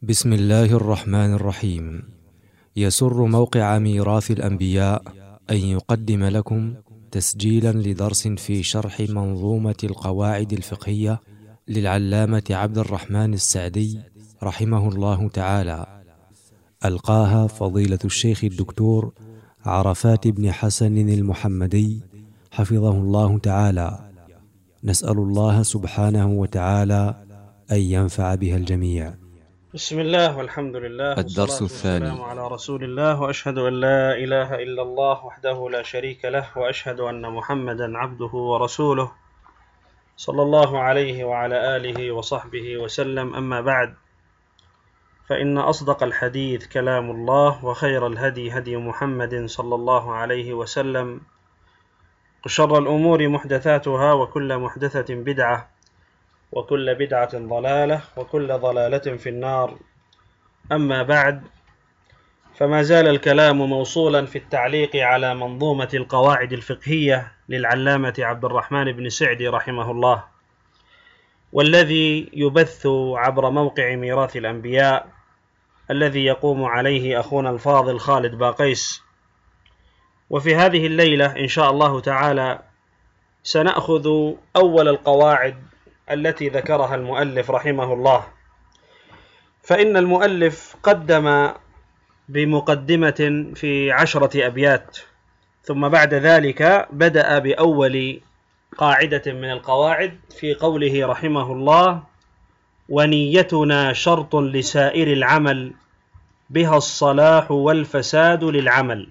بسم الله الرحمن الرحيم. يسر موقع ميراث الأنبياء أن يقدم لكم تسجيلا لدرس في شرح منظومة القواعد الفقهية للعلامة عبد الرحمن السعدي رحمه الله تعالى، ألقاها فضيلة الشيخ الدكتور عرفات بن حسن المحمدي حفظه الله تعالى. نسأل الله سبحانه وتعالى أن ينفع بها الجميع. بسم الله والحمد لله الدرس الثاني. والسلام على رسول الله، وأشهد أن لا إله إلا الله وحده لا شريك له، وأشهد أن محمدا عبده ورسوله صلى الله عليه وعلى آله وصحبه وسلم. أما بعد، فإن أصدق الحديث كلام الله، وخير الهدي هدي محمد صلى الله عليه وسلم، وشر الأمور محدثاتها، وكل محدثة بدعة، وكل بدعة ضلالة، وكل ضلالة في النار. أما بعد، فما زال الكلام موصولا في التعليق على منظومة القواعد الفقهية للعلامة عبد الرحمن بن سعدي رحمه الله، والذي يبث عبر موقع ميراث الأنبياء الذي يقوم عليه أخونا الفاضل خالد باقيس. وفي هذه الليلة إن شاء الله تعالى سنأخذ أول القواعد التي ذكرها المؤلف رحمه الله. فإن المؤلف قدم بمقدمة في 10 أبيات، ثم بعد ذلك بدأ بأول قاعدة من القواعد في قوله رحمه الله: ونيتنا شرط لسائر العمل، بها الصلاح والفساد للعمل.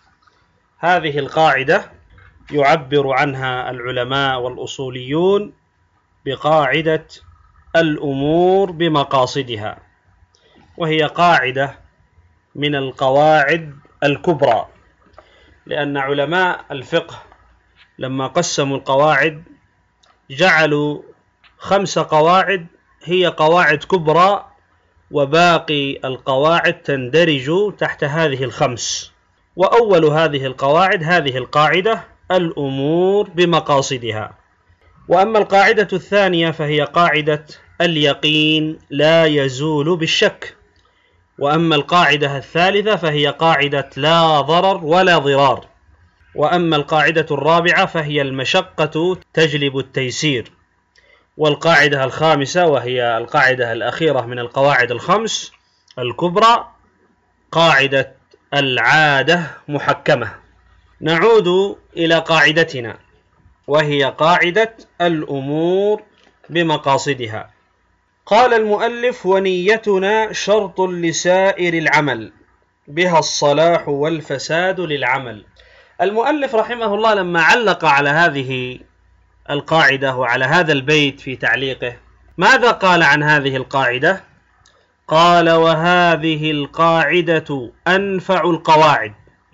هذه القاعدة يعبر عنها العلماء والأصوليون بقاعدة الأمور بمقاصدها، وهي قاعدة من القواعد الكبرى، لأن علماء الفقه لما قسموا القواعد جعلوا 5 قواعد هي قواعد كبرى، وباقي القواعد تندرج تحت هذه ال5. وأول هذه القواعد هذه القاعدة الأمور بمقاصدها. وأما القاعدة الثانية فهي قاعدة اليقين لا يزول بالشك. وأما القاعدة الثالثة فهي قاعدة لا ضرر ولا ضرار. وأما القاعدة الرابعة فهي المشقة تجلب التيسير. والقاعدة الخامسة وهي القاعدة الأخيرة من القواعد ال5 الكبرى قاعدة العادة محكمة. نعود إلى قاعدتنا، وهي قاعدة الأمور بمقاصدها. قال المؤلف: ونيتنا شرط لسائر العمل، بها الصلاح والفساد للعمل. المؤلف رحمه الله لما علق على هذه القاعدة وعلى هذا البيت في تعليقه، ماذا قال عن هذه القاعدة؟ قال: وهذه القاعدة أنفع القواعد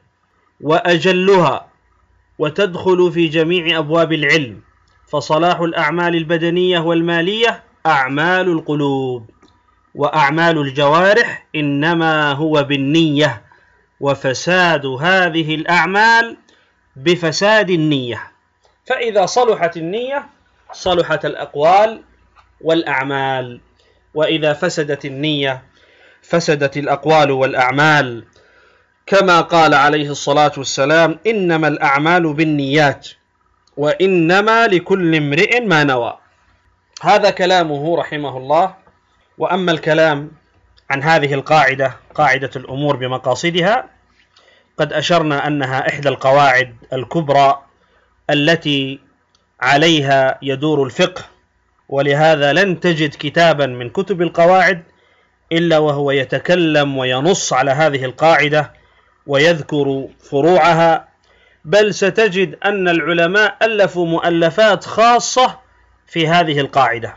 وأجلها، وتدخل في جميع أبواب العلم، فصلاح الأعمال البدنية والمالية أعمال القلوب، وأعمال الجوارح إنما هو بالنية، وفساد هذه الأعمال بفساد النية. فإذا صلحت النية صلحت الأقوال والأعمال، وإذا فسدت النية فسدت الأقوال والأعمال، كما قال عليه الصلاة والسلام: إنما الأعمال بالنيات، وإنما لكل امرئ ما نوى. هذا كلامه رحمه الله. وأما الكلام عن هذه القاعدة قاعدة الأمور بمقاصدها، قد أشرنا أنها إحدى القواعد الكبرى التي عليها يدور الفقه، ولهذا لن تجد كتابا من كتب القواعد إلا وهو يتكلم وينص على هذه القاعدة ويذكر فروعها، بل ستجد أن العلماء ألفوا مؤلفات خاصة في هذه القاعدة،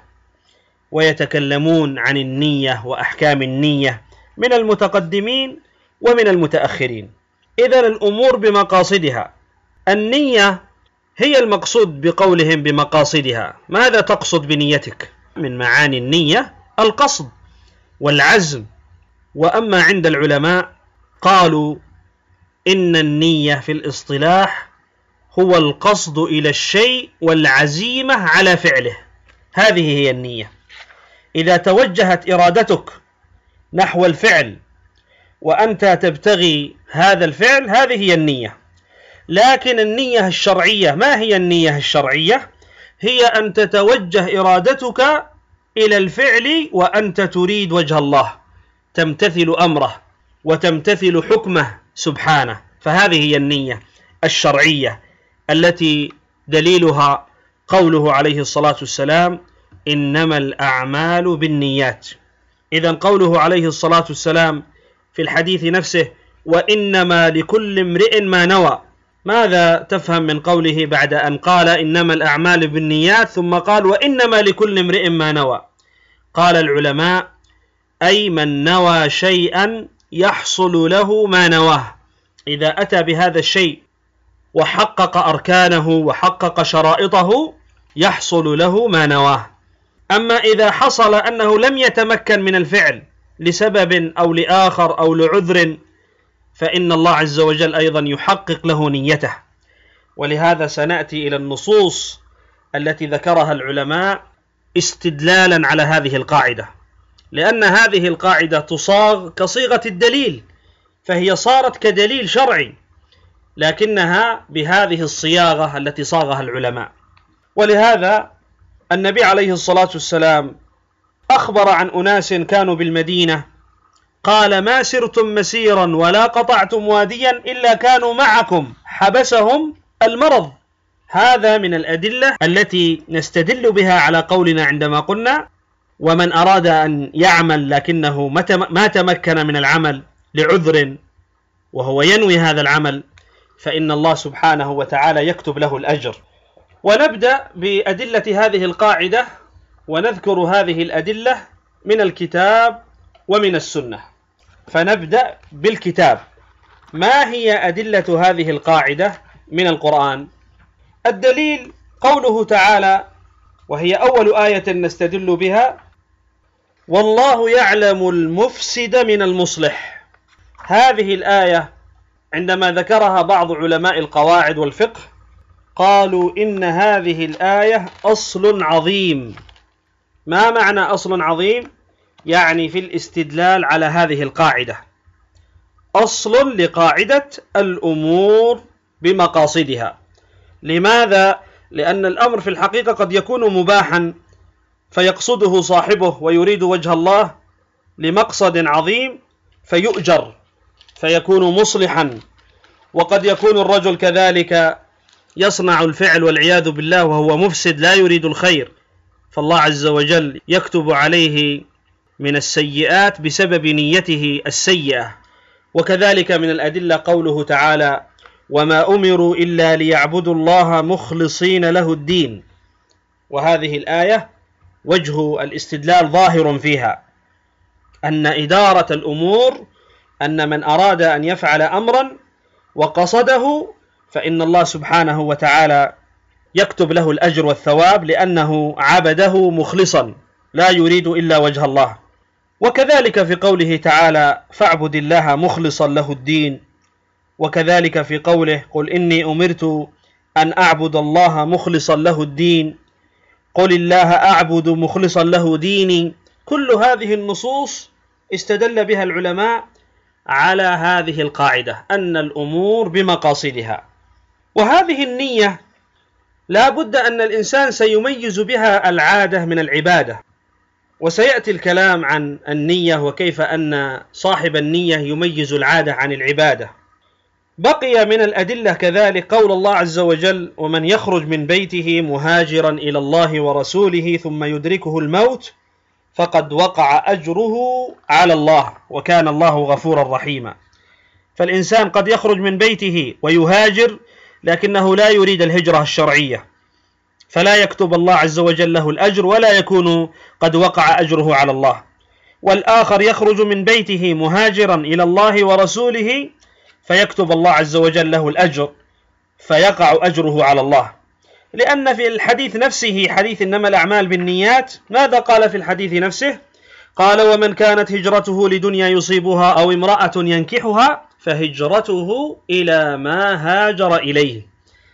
ويتكلمون عن النية وأحكام النية من المتقدمين ومن المتأخرين. إذن الأمور بمقاصدها، النية هي المقصود بقولهم بمقاصدها. ماذا تقصد بنيتك؟ من معاني النية القصد والعزم. وأما عند العلماء قالوا إن النية في الاصطلاح هو القصد إلى الشيء والعزيمة على فعله. هذه هي النية. إذا توجهت إرادتك نحو الفعل وأنت تبتغي هذا الفعل، هذه هي النية. لكن النية الشرعية، ما هي النية الشرعية؟ هي أن تتوجه إرادتك إلى الفعل وأنت تريد وجه الله، تمتثل أمره وتمتثل حكمه سبحانه، فهذه هي النية الشرعية التي دليلها قوله عليه الصلاة والسلام: إنما الأعمال بالنيات. إذن قوله عليه الصلاة والسلام في الحديث نفسه: وإنما لكل امرئ ما نوى، ماذا تفهم من قوله بعد أن قال إنما الأعمال بالنيات ثم قال وإنما لكل امرئ ما نوى؟ قال العلماء: أي من نوى شيئا يحصل له ما نواه، إذا أتى بهذا الشيء وحقق أركانه وحقق شرائطه يحصل له ما نواه. أما إذا حصل أنه لم يتمكن من الفعل لسبب أو لآخر أو لعذر، فإن الله عز وجل أيضا يحقق له نيته. ولهذا سنأتي إلى النصوص التي ذكرها العلماء استدلالا على هذه القاعدة، لأن هذه القاعدة تصاغ كصيغة الدليل، فهي صارت كدليل شرعي، لكنها بهذه الصياغة التي صاغها العلماء. ولهذا النبي عليه الصلاة والسلام أخبر عن أناس كانوا بالمدينة، قال: ما سرتم مسيرا ولا قطعتم واديا إلا كانوا معكم حبسهم المرض. هذا من الأدلة التي نستدل بها على قولنا عندما قلنا: ومن أراد أن يعمل لكنه ما تمكن من العمل لعذر وهو ينوي هذا العمل، فإن الله سبحانه وتعالى يكتب له الأجر. ونبدأ بأدلة هذه القاعدة، ونذكر هذه الأدلة من الكتاب ومن السنة. فنبدأ بالكتاب. ما هي أدلة هذه القاعدة من القرآن؟ الدليل قوله تعالى، وهي أول آية نستدل بها: والله يعلم المفسد من المصلح. هذه الآية عندما ذكرها بعض علماء القواعد والفقه قالوا إن هذه الآية أصل عظيم. ما معنى أصل عظيم؟ يعني في الاستدلال على هذه القاعدة، أصل لقاعدة الأمور بمقاصدها. لماذا؟ لأن الأمر في الحقيقة قد يكون مباحا فيقصده صاحبه ويريد وجه الله لمقصد عظيم فيؤجر فيكون مصلحا، وقد يكون الرجل كذلك يصنع الفعل والعياذ بالله وهو مفسد لا يريد الخير، فالله عز وجل يكتب عليه من السيئات بسبب نيته السيئة. وكذلك من الأدلة قوله تعالى: وما أمروا إلا ليعبدوا الله مخلصين له الدين. وهذه الآية وجه الاستدلال ظاهر فيها أن إدارة الأمور، أن من أراد أن يفعل أمرا وقصده فإن الله سبحانه وتعالى يكتب له الأجر والثواب، لأنه عبده مخلصا لا يريد إلا وجه الله. وكذلك في قوله تعالى: فاعبد الله مخلصا له الدين. وكذلك في قوله: قل إني أمرت أن أعبد الله مخلصا له الدين، قل الله أعبد مخلصا له ديني. كل هذه النصوص استدل بها العلماء على هذه القاعدة، أن الأمور بمقاصدها. وهذه النية لا بد أن الإنسان سيميز بها العادة من العبادة، وسيأتي الكلام عن النية وكيف أن صاحب النية يميز العادة عن العبادة. بقي من الأدلة كذلك قول الله عز وجل: ومن يخرج من بيته مهاجرا إلى الله ورسوله ثم يدركه الموت فقد وقع أجره على الله وكان الله غفورا رحيما. فالإنسان قد يخرج من بيته ويهاجر لكنه لا يريد الهجرة الشرعية، فلا يكتب الله عز وجل له الأجر ولا يكون قد وقع أجره على الله. والآخر يخرج من بيته مهاجرا إلى الله ورسوله فيكتب الله عز وجل له الأجر فيقع أجره على الله، لأن في الحديث نفسه، حديث إنما الأعمال بالنيات، ماذا قال في الحديث نفسه؟ قال: ومن كانت هجرته لدنيا يصيبها أو امرأة ينكحها فهجرته إلى ما هاجر إليه.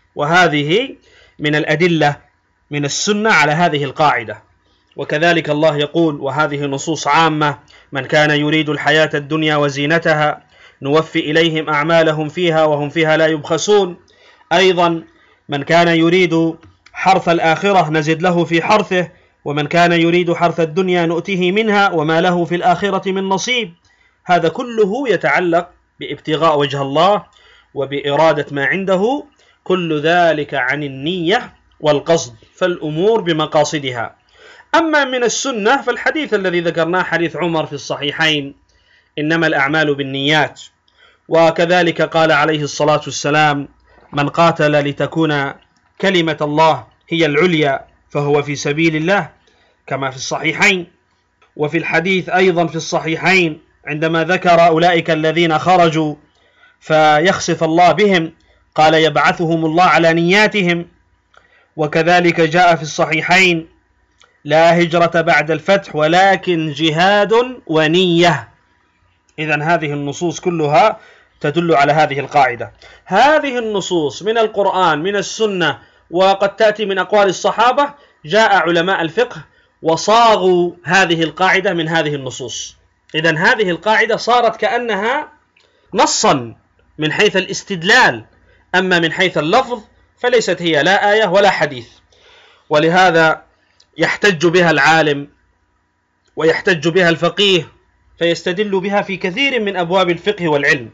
وهذه من الأدلة من السنة على هذه القاعدة. وكذلك الله يقول، وهذه نصوص عامة: من كان يريد الحياة الدنيا وزينتها نوفي إليهم أعمالهم فيها وهم فيها لا يبخسون. أيضا من كان يريد حرث الآخرة نزد له في حرثه، ومن كان يريد حرث الدنيا نؤته منها وما له في الآخرة من نصيب. هذا كله يتعلق بابتغاء وجه الله وبإرادة ما عنده، كل ذلك عن النية والقصد، فالأمور بمقاصدها. أما من السنة فالحديث الذي ذكرناه حديث عمر في الصحيحين: إنما الأعمال بالنيات. وكذلك قال عليه الصلاة والسلام: من قاتل لتكون كلمة الله هي العليا فهو في سبيل الله، كما في الصحيحين. وفي الحديث أيضا في الصحيحين عندما ذكر أولئك الذين خرجوا فيخسف الله بهم قال: يبعثهم الله على نياتهم. وكذلك جاء في الصحيحين: لا هجرة بعد الفتح ولكن جهاد ونية. إذن هذه النصوص كلها تدل على هذه القاعدة. هذه النصوص من القرآن من السنة وقد تأتي من أقوال الصحابة، جاء علماء الفقه وصاغوا هذه القاعدة من هذه النصوص. إذن هذه القاعدة صارت كأنها نصا من حيث الاستدلال، أما من حيث اللفظ فليست هي لا آية ولا حديث. ولهذا يحتج بها العالم ويحتج بها الفقيه، فيستدل بها في كثير من أبواب الفقه والعلم.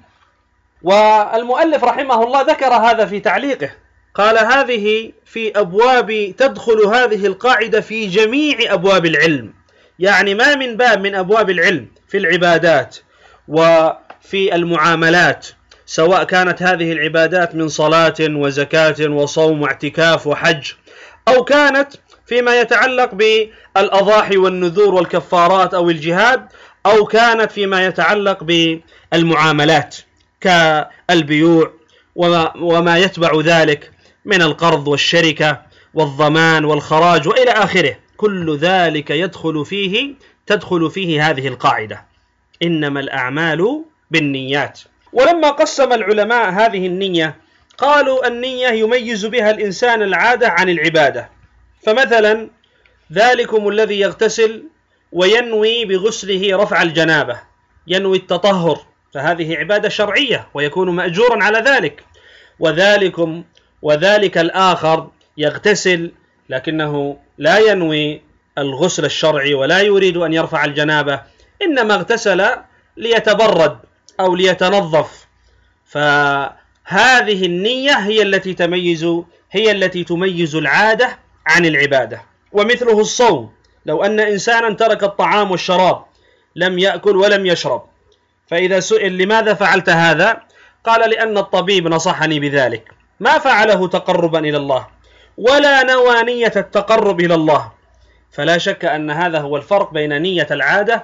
والمؤلف رحمه الله ذكر هذا في تعليقه، قال: هذه في أبواب، تدخل هذه القاعدة في جميع أبواب العلم، يعني ما من باب من أبواب العلم في العبادات وفي المعاملات، سواء كانت هذه العبادات من صلاة وزكاة وصوم واعتكاف وحج، أو كانت فيما يتعلق بالأضاحي والنذور والكفارات أو الجهاد، أو كانت فيما يتعلق بالمعاملات كالبيوع وما يتبع ذلك من القرض والشركة والضمان والخراج وإلى آخره. كل ذلك تدخل فيه هذه القاعدة: إنما الأعمال بالنيات. ولما قسم العلماء هذه النية قالوا: النية يميز بها الإنسان العادة عن العبادة. فمثلا ذلكم الذي يغتسل وينوي بغسله رفع الجنابة، ينوي التطهر، فهذه عبادة شرعية ويكون مأجورا على ذلك. وذلك الآخر يغتسل لكنه لا ينوي الغسل الشرعي ولا يريد أن يرفع الجنابة، إنما اغتسل ليتبرد أو ليتنظف. فهذه النية هي التي تميز العادة عن العبادة. ومثله الصوم، لو أن إنسانا ترك الطعام والشراب، لم يأكل ولم يشرب، فإذا سئل: لماذا فعلت هذا؟ قال: لأن الطبيب نصحني بذلك. ما فعله تقربا إلى الله ولا نوى نية التقرب إلى الله. فلا شك أن هذا هو الفرق بين نية العادة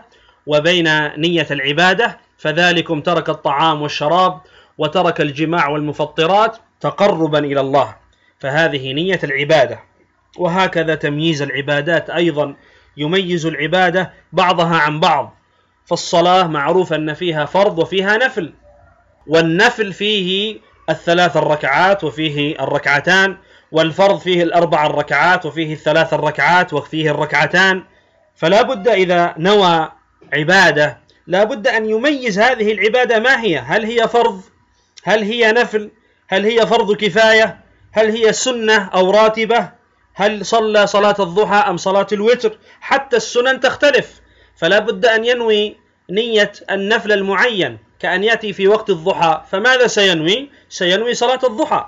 وبين نية العبادة. فذلكم ترك الطعام والشراب وترك الجماع والمفطرات تقربا إلى الله، فهذه نية العبادة. وهكذا تمييز العبادات أيضا يميز العبادة بعضها عن بعض. فالصلاة معروف أن فيها فرض وفيها نفل، والنفل فيه 3 الركعات وفيه الركعتان، والفرض فيه 4 الركعات وفيه 3 الركعات وفيه الركعتان. فلا بد إذا نوى عبادة لا بد أن يميز هذه العبادة ما هي، هل هي فرض، هل هي نفل، هل هي فرض كفاية، هل هي سنة أو راتبة، هل صلى صلاة الضحى أم صلاة الوتر. حتى السنن تختلف، فلا بد أن ينوي نية النفل المعين، كأن يأتي في وقت الضحى فماذا سينوي؟ سينوي صلاة الضحى.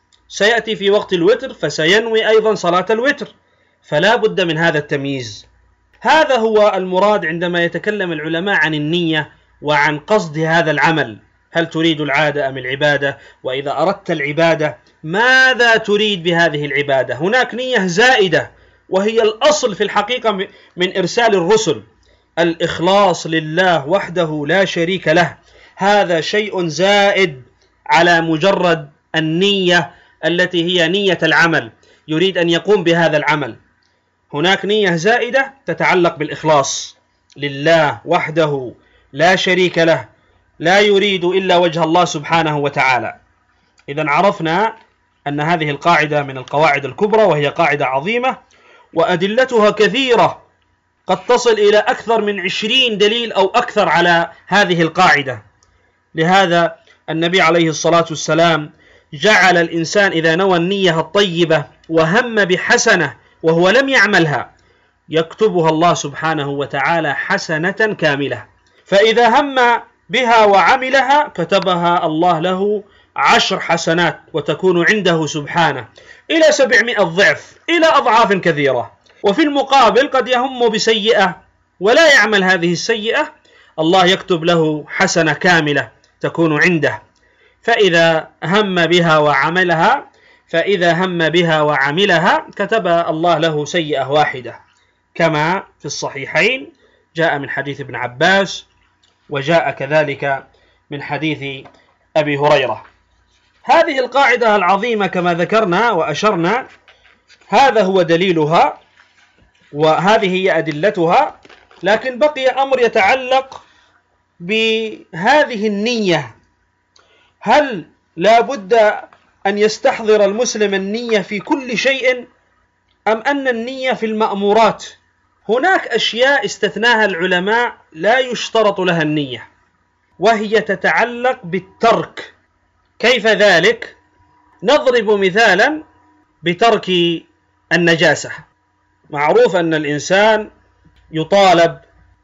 سيأتي في وقت الوتر فسينوي أيضا صلاة الوتر. فلا بد من هذا التمييز. هذا هو المراد عندما يتكلم العلماء عن النية وعن قصد هذا العمل، هل تريد العادة أم العبادة؟ وإذا أردت العبادة ماذا تريد بهذه العبادة؟ هناك نية زائدة وهي الأصل في الحقيقة من إرسال الرسل، الإخلاص لله وحده لا شريك له. هذا شيء زائد على مجرد النية التي هي نية العمل، يريد أن يقوم بهذا العمل. هناك نية زائدة تتعلق بالإخلاص لله وحده لا شريك له، لا يريد إلا وجه الله سبحانه وتعالى. إذن عرفنا أن هذه القاعدة من القواعد الكبرى، وهي قاعدة عظيمة وأدلتها كثيرة قد تصل إلى أكثر من 20 دليل أو أكثر على هذه القاعدة. لهذا النبي عليه الصلاة والسلام جعل الإنسان إذا نوى النية الطيبة وهم بحسنة وهو لم يعملها يكتبها الله سبحانه وتعالى حسنة كاملة، فإذا هم بها وعملها كتبها الله له 10 حسنات وتكون عنده سبحانه إلى 700 ضعف، إلى أضعاف كثيرة. وفي المقابل قد يهم بسيئة ولا يعمل هذه السيئة، الله يكتب له حسنة كاملة تكون عنده. فإذا هم بها وعملها كتب الله له سيئة واحدة، كما في الصحيحين جاء من حديث ابن عباس، وجاء كذلك من حديث أبي هريرة. هذه القاعدة العظيمة كما ذكرنا وأشرنا، هذا هو دليلها وهذه هي أدلتها. لكن بقي أمر يتعلق بهذه النية. هل لا بد أن يستحضر المسلم النية في كل شيء، أم أن النية في المأمورات؟ هناك أشياء استثناها العلماء لا يشترط لها النية، وهي تتعلق بالترك. كيف ذلك؟ نضرب مثالا بترك النجاسة. معروف أن الإنسان يطالب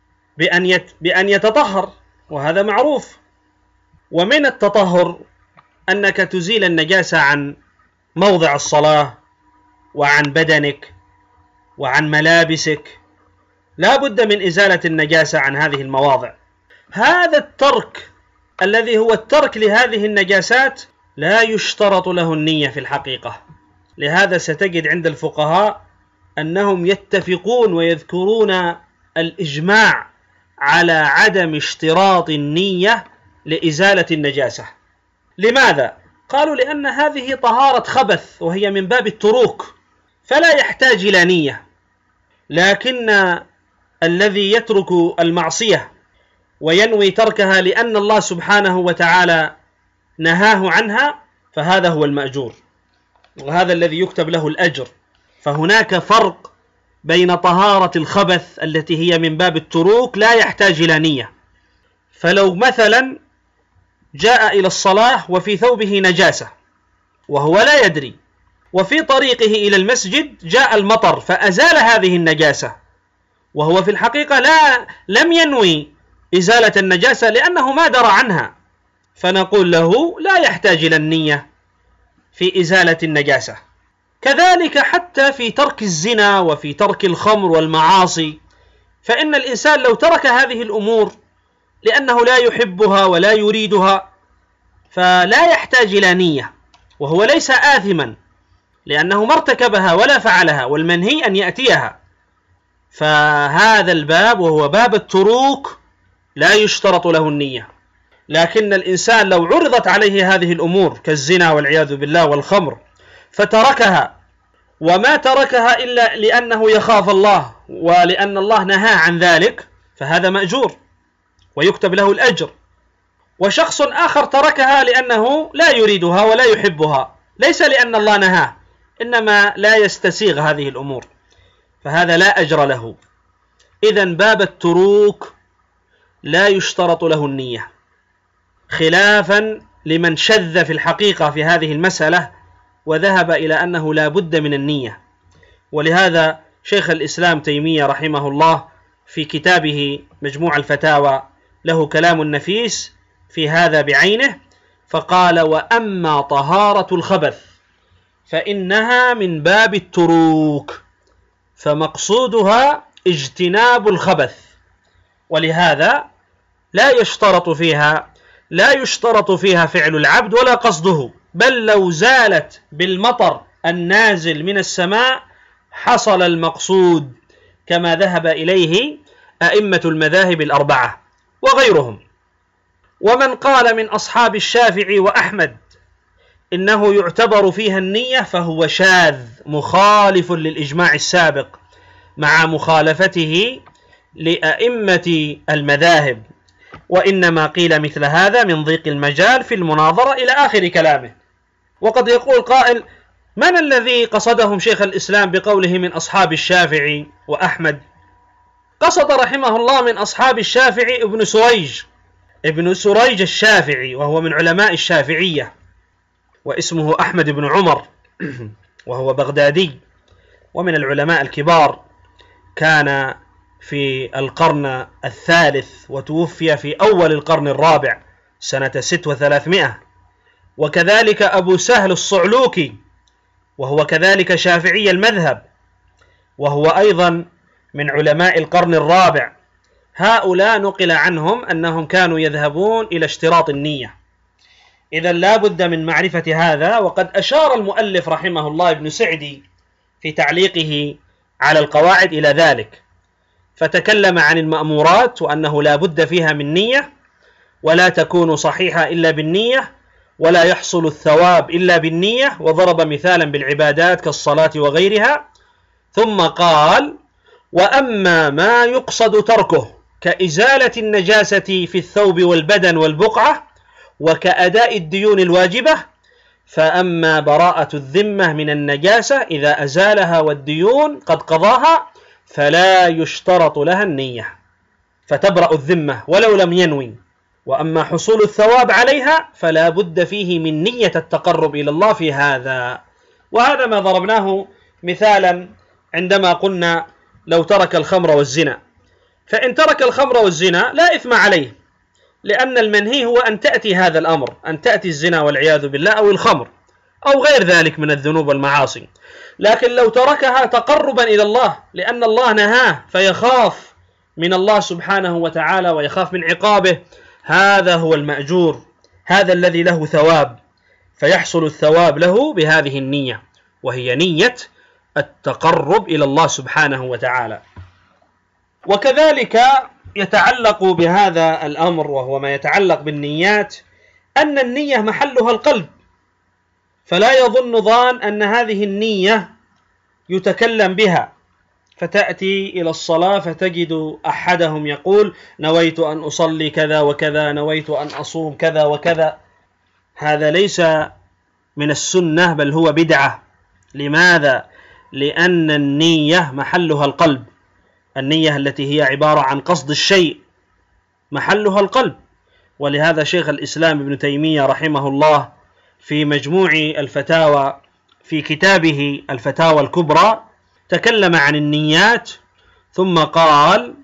بأن يتطهر، وهذا معروف. ومن التطهر أنك تزيل النجاسة عن موضع الصلاة وعن بدنك وعن ملابسك، لا بد من إزالة النجاسة عن هذه المواضع. هذا الترك الذي هو الترك لهذه النجاسات لا يشترط له النية في الحقيقة. لهذا ستجد عند الفقهاء أنهم يتفقون ويذكرون الإجماع على عدم اشتراط النية لإزالة النجاسة. لماذا؟ قالوا لأن هذه طهارة خبث وهي من باب التروك، فلا يحتاج إلى نية. لكن الذي يترك المعصية وينوي تركها لأن الله سبحانه وتعالى نهاه عنها، فهذا هو المأجور، وهذا الذي يكتب له الأجر. فهناك فرق بين طهارة الخبث التي هي من باب التروك لا يحتاج إلى نية. فلو مثلا جاء إلى الصلاة وفي ثوبه نجاسة وهو لا يدري، وفي طريقه إلى المسجد جاء المطر فأزال هذه النجاسة، وهو في الحقيقة لم ينوي إزالة النجاسة لأنه ما درى عنها، فنقول له لا يحتاج إلى النية في إزالة النجاسة. كذلك حتى في ترك الزنا وفي ترك الخمر والمعاصي، فإن الإنسان لو ترك هذه الأمور لأنه لا يحبها ولا يريدها فلا يحتاج إلى نية، وهو ليس آثما لأنه ما ارتكبها ولا فعلها، والمنهي أن يأتيها. فهذا الباب وهو باب التروك لا يشترط له النية. لكن الإنسان لو عرضت عليه هذه الأمور كالزنا والعياذ بالله والخمر فتركها، وما تركها إلا لأنه يخاف الله ولأن الله نهى عن ذلك، فهذا مأجور ويكتب له الأجر. وشخص آخر تركها لأنه لا يريدها ولا يحبها، ليس لأن الله نهاه، إنما لا يستسيغ هذه الأمور، فهذا لا أجر له. إذن باب التروك لا يشترط له النية، خلافا لمن شذ في الحقيقة في هذه المسألة وذهب إلى أنه لا بد من النية. ولهذا شيخ الإسلام تيمية رحمه الله في كتابه مجموع الفتاوى له كلام نفيس في هذا بعينه، فقال: وأما طهارة الخبث فإنها من باب التروك، فمقصودها اجتناب الخبث، ولهذا لا يشترط فيها فعل العبد ولا قصده، بل لو زالت بالمطر النازل من السماء حصل المقصود، كما ذهب إليه أئمة المذاهب الأربعة وغيرهم. ومن قال من أصحاب الشافعي وأحمد إنه يعتبر فيها النية فهو شاذ مخالف للإجماع السابق، مع مخالفته لأئمة المذاهب، وإنما قيل مثل هذا من ضيق المجال في المناظرة إلى آخر كلامه. وقد يقول قائل: من الذي قصدهم شيخ الإسلام بقوله من أصحاب الشافعي وأحمد؟ قصد رحمه الله من أصحاب الشافعي ابن سريج الشافعي، وهو من علماء الشافعية، واسمه أحمد بن عمر، وهو بغدادي ومن العلماء الكبار، كان في القرن الثالث وتوفي في أول القرن الرابع سنة 6 و300. وكذلك أبو سهل الصعلوكي، وهو كذلك شافعي المذهب، وهو أيضا من علماء القرن الرابع. هؤلاء نقل عنهم أنهم كانوا يذهبون إلى اشتراط النية. إذا لا بد من معرفة هذا. وقد أشار المؤلف رحمه الله ابن سعدي في تعليقه على القواعد إلى ذلك، فتكلم عن المأمورات وأنه لا بد فيها من نية، ولا تكون صحيحة إلا بالنية، ولا يحصل الثواب إلا بالنية، وضرب مثالا بالعبادات كالصلاة وغيرها. ثم قال: وأما ما يقصد تركه كإزالة النجاسة في الثوب والبدن والبقعة وكأداء الديون الواجبة، فأما براءة الذمة من النجاسة إذا أزالها والديون قد قضاها فلا يشترط لها النية، فتبرأ الذمة ولو لم ينوي. وأما حصول الثواب عليها فلا بد فيه من نية التقرب إلى الله في هذا. وهذا ما ضربناه مثالا عندما قلنا لو ترك الخمر والزنا، فإن ترك الخمر والزنا لا إثم عليه، لأن المنهي هو أن تأتي هذا الأمر، أن تأتي الزنا والعياذ بالله أو الخمر أو غير ذلك من الذنوب والمعاصي. لكن لو تركها تقربا إلى الله لأن الله نهاه فيخاف من الله سبحانه وتعالى ويخاف من عقابه، هذا هو المأجور، هذا الذي له ثواب، فيحصل الثواب له بهذه النية، وهي نية التقرب إلى الله سبحانه وتعالى. وكذلك يتعلق بهذا الأمر، وهو ما يتعلق بالنيات، أن النية محلها القلب، فلا يظن ظان أن هذه النية يتكلم بها، فتأتي إلى الصلاة فتجد أحدهم يقول: نويت أن أصلي كذا وكذا، نويت أن أصوم كذا وكذا. هذا ليس من السنة، بل هو بدعة. لماذا؟ لأن النية محلها القلب، النية التي هي عبارة عن قصد الشيء محلها القلب. ولهذا شيخ الإسلام ابن تيمية رحمه الله في مجموع الفتاوى في كتابه الفتاوى الكبرى تكلم عن النيات، ثم قال: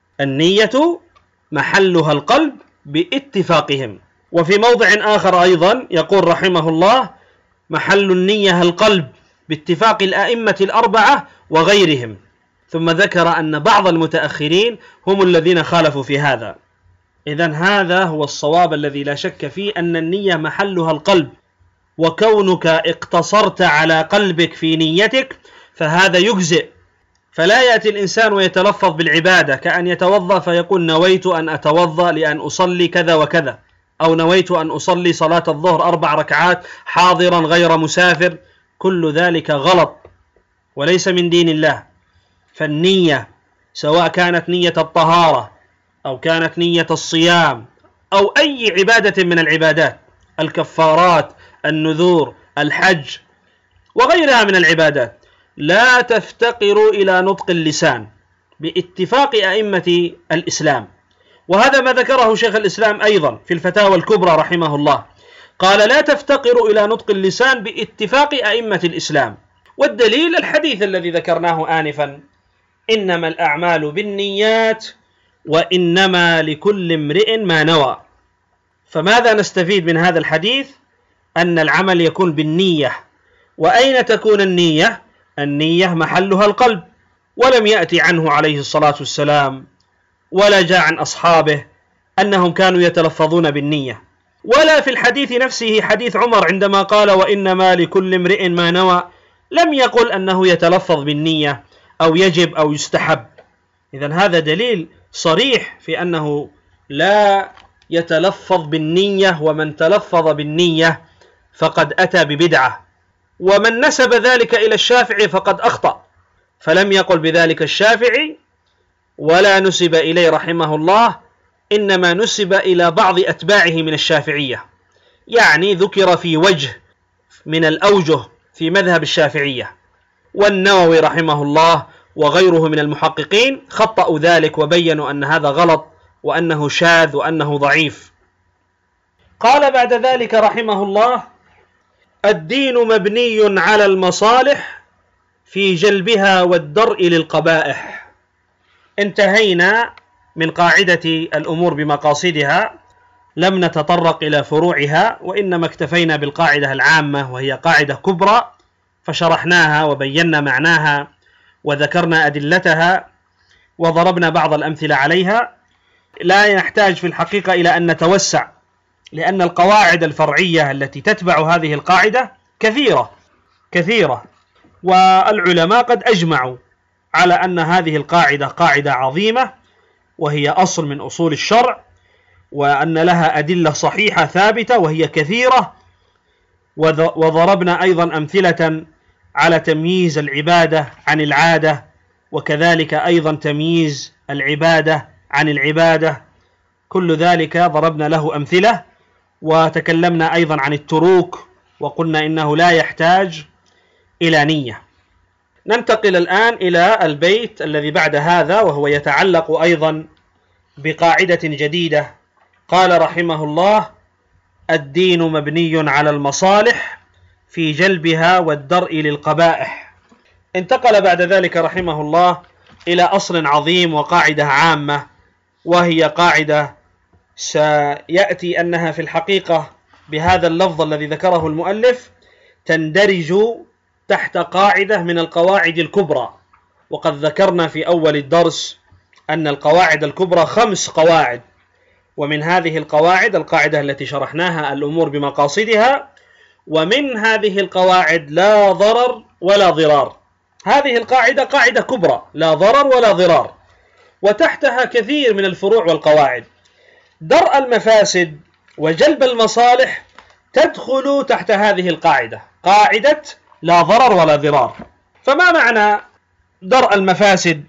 النية محلها القلب باتفاقهم. وفي موضع آخر أيضا يقول رحمه الله: محل النية القلب باتفاق الأئمة الأربعة وغيرهم. ثم ذكر أن بعض المتأخرين هم الذين خالفوا في هذا. إذن هذا هو الصواب الذي لا شك فيه، أن النية محلها القلب، وكونك اقتصرت على قلبك في نيتك فهذا يجزئ. فلا يأتي الإنسان ويتلفظ بالعبادة كأن يتوضأ فيقول: نويت أن أتوضأ لأن أصلي كذا وكذا، أو نويت أن أصلي صلاة الظهر 4 ركعات حاضرا غير مسافر. كل ذلك غلط وليس من دين الله. فالنية سواء كانت نية الطهارة أو كانت نية الصيام أو أي عبادة من العبادات، الكفارات، النذور، الحج وغيرها من العبادات، لا تفتقر إلى نطق اللسان باتفاق أئمة الإسلام. وهذا ما ذكره شيخ الإسلام أيضا في الفتاوى الكبرى رحمه الله، قال: لا تفتقر إلى نطق اللسان باتفاق أئمة الإسلام. والدليل الحديث الذي ذكرناه آنفا: إنما الأعمال بالنيات وإنما لكل امرئ ما نوى. فماذا نستفيد من هذا الحديث؟ أن العمل يكون بالنية. وأين تكون النية؟ النية محلها القلب. ولم يأتي عنه عليه الصلاة والسلام ولا جاء عن أصحابه أنهم كانوا يتلفظون بالنية، ولا في الحديث نفسه حديث عمر عندما قال: وإنما لكل امرئ ما نوى، لم يقل أنه يتلفظ بالنية أو يجب أو يستحب. إذن هذا دليل صريح في أنه لا يتلفظ بالنية، ومن تلفظ بالنية فقد أتى ببدعة. ومن نسب ذلك إلى الشافعي فقد أخطأ، فلم يقل بذلك الشافعي ولا نسب إليه رحمه الله، إنما نسب إلى بعض أتباعه من الشافعية، يعني ذكر في وجه من الأوجه في مذهب الشافعية. والنووي رحمه الله وغيره من المحققين خطأوا ذلك وبينوا أن هذا غلط وأنه شاذ وأنه ضعيف. قال بعد ذلك رحمه الله: الدين مبني على المصالح في جلبها والدرء للقبائح. انتهينا من قاعدة الأمور بمقاصدها، لم نتطرق إلى فروعها، وإنما اكتفينا بالقاعدة العامة وهي قاعدة كبرى فشرحناها وبينا معناها وذكرنا أدلتها وضربنا بعض الأمثلة عليها. لا يحتاج في الحقيقة إلى أن نتوسع، لأن القواعد الفرعية التي تتبع هذه القاعدة كثيرة، والعلماء قد أجمعوا على أن هذه القاعدة قاعدة عظيمة، وهي أصل من أصول الشرع، وأن لها أدلة صحيحة ثابتة وهي كثيرة. وضربنا أيضا أمثلة على تمييز العبادة عن العادة، وكذلك أيضا تمييز العبادة عن العبادة، كل ذلك ضربنا له أمثلة. وتكلمنا أيضا عن التروك وقلنا إنه لا يحتاج إلى نية. ننتقل الآن إلى البيت الذي بعد هذا، وهو يتعلق أيضا بقاعدة جديدة. قال رحمه الله: الدين مبني على المصالح في جلبها والدرء للقبائح. انتقل بعد ذلك رحمه الله إلى أصل عظيم وقاعدة عامة، وهي قاعدة سيأتي أنها في الحقيقة بهذا اللفظ الذي ذكره المؤلف تندرج تحت قاعدة من القواعد الكبرى. وقد ذكرنا في أول الدرس أن القواعد الكبرى 5 قواعد، ومن هذه القواعد القاعدة التي شرحناها الأمور بمقاصدها، ومن هذه القواعد لا ضرر ولا ضرار. هذه القاعدة قاعدة كبرى لا ضرر ولا ضرار، وتحتها كثير من الفروع والقواعد. درء المفاسد وجلب المصالح تدخل تحت هذه القاعدة، قاعدة لا ضرر ولا ضرار. فما معنى درء المفاسد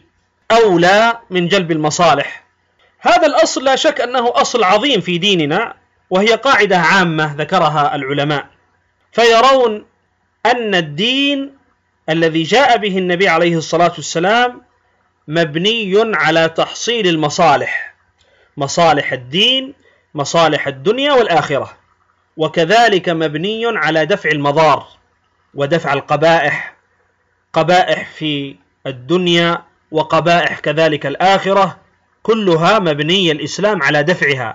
أولى من جلب المصالح؟ هذا الأصل لا شك أنه أصل عظيم في ديننا، وهي قاعدة عامة ذكرها العلماء، فيرون أن الدين الذي جاء به النبي عليه الصلاة والسلام مبني على تحصيل المصالح، مصالح الدين، مصالح الدنيا والآخرة، وكذلك مبني على دفع المضار ودفع القبائح، قبائح في الدنيا وقبائح كذلك الآخرة، كلها مبنية الإسلام على دفعها.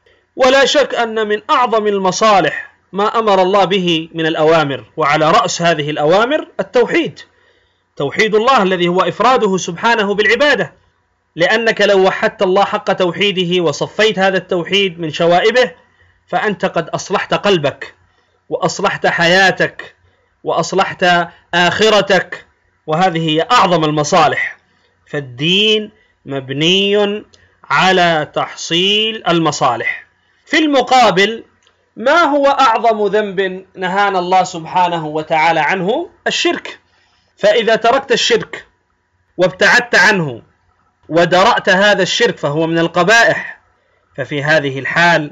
ولا شك أن من أعظم المصالح ما أمر الله به من الأوامر، وعلى رأس هذه الأوامر التوحيد، توحيد الله الذي هو إفراده سبحانه بالعبادة، لأنك لو وحدت الله حق توحيده وصفيت هذا التوحيد من شوائبه فأنت قد أصلحت قلبك وأصلحت حياتك وأصلحت آخرتك، وهذه هي أعظم المصالح. فالدين مبني على تحصيل المصالح. في المقابل، ما هو أعظم ذنب نهانا الله سبحانه وتعالى عنه؟ الشرك. فإذا تركت الشرك وابتعدت عنه ودرأت هذا الشرك فهو من القبائح، ففي هذه الحال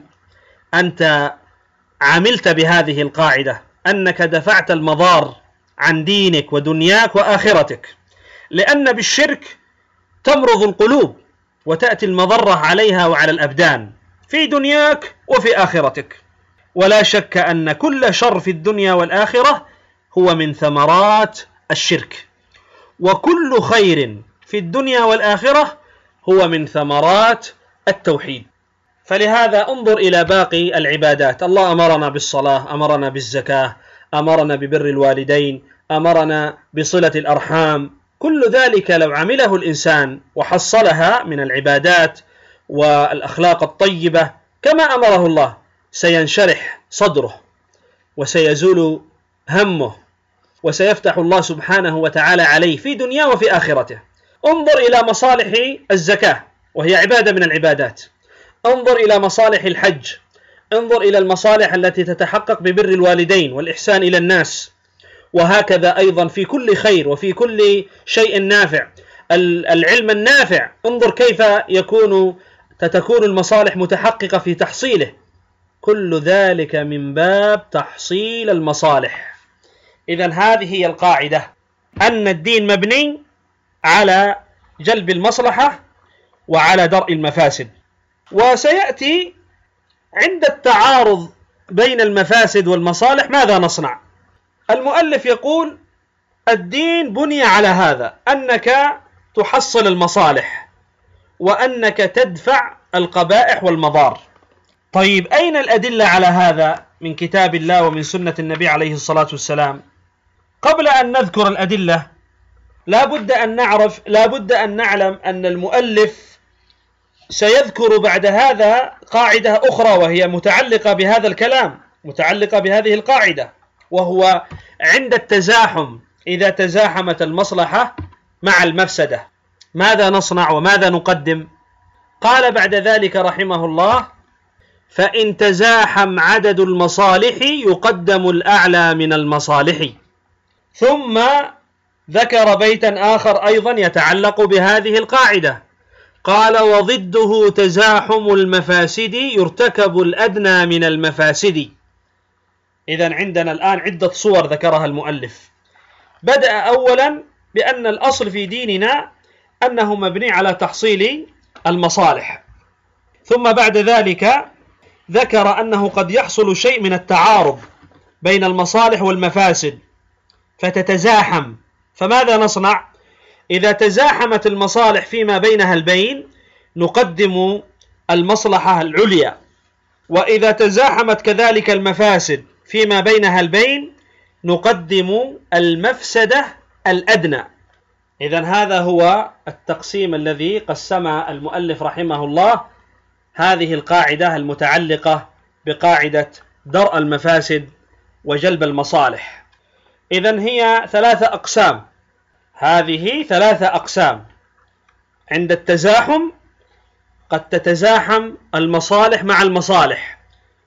أنت عملت بهذه القاعدة، أنك دفعت المضار عن دينك ودنياك وآخرتك، لأن بالشرك تمرض القلوب وتأتي المضرة عليها وعلى الأبدان في دنياك وفي آخرتك. ولا شك أن كل شر في الدنيا والآخرة هو من ثمرات الشرك، وكل خير في الدنيا والآخرة هو من ثمرات التوحيد. فلهذا انظر إلى باقي العبادات، الله أمرنا بالصلاة، أمرنا بالزكاة، أمرنا ببر الوالدين، أمرنا بصلة الأرحام، كل ذلك لو عمله الإنسان وحصلها من العبادات والأخلاق الطيبة كما أمره الله سينشرح صدره وسيزول همه وسيفتح الله سبحانه وتعالى عليه في دنيا وفي آخرته. انظر إلى مصالح الزكاة وهي عبادة من العبادات، انظر إلى مصالح الحج، انظر إلى المصالح التي تتحقق ببر الوالدين والإحسان إلى الناس، وهكذا أيضا في كل خير وفي كل شيء نافع. العلم النافع انظر كيف تكون المصالح متحققة في تحصيله، كل ذلك من باب تحصيل المصالح. إذن هذه هي القاعدة، أن الدين مبني على جلب المصلحة وعلى درء المفاسد. وسيأتي عند التعارض بين المفاسد والمصالح ماذا نصنع؟ المؤلف يقول: الدين بني على هذا، أنك تحصل المصالح وأنك تدفع القبائح والمضار. طيب أين الأدلة على هذا من كتاب الله ومن سنة النبي عليه الصلاة والسلام؟ قبل أن نذكر الأدلة لا بد أن نعلم أن المؤلف سيذكر بعد هذا قاعدة أخرى وهي متعلقة بهذا الكلام، متعلقة بهذه القاعدة، وهو عند التزاحم، إذا تزاحمت المصلحة مع المفسدة ماذا نصنع وماذا نقدم؟ قال بعد ذلك رحمه الله: فإن تزاحم عدد المصالح يقدم الأعلى من المصالح. ثم ذكر بيتا آخر أيضا يتعلق بهذه القاعدة، قال: وضده تزاحم المفاسد يرتكب الأدنى من المفاسد. إذن عندنا الآن عدة صور ذكرها المؤلف. بدأ أولا بأن الأصل في ديننا أنه مبني على تحصيل المصالح، ثم بعد ذلك ذكر أنه قد يحصل شيء من التعارض بين المصالح والمفاسد فتتزاحم، فماذا نصنع؟ إذا تزاحمت المصالح فيما بينها البين نقدم المصلحة العليا، وإذا تزاحمت كذلك المفاسد فيما بينها البين نقدم المفسدة الأدنى. إذن هذا هو التقسيم الذي قسم المؤلف رحمه الله هذه القاعدة المتعلقة بقاعدة درء المفاسد وجلب المصالح. إذن هي ثلاثة أقسام، هذه ثلاثة أقسام. عند التزاحم قد تتزاحم المصالح مع المصالح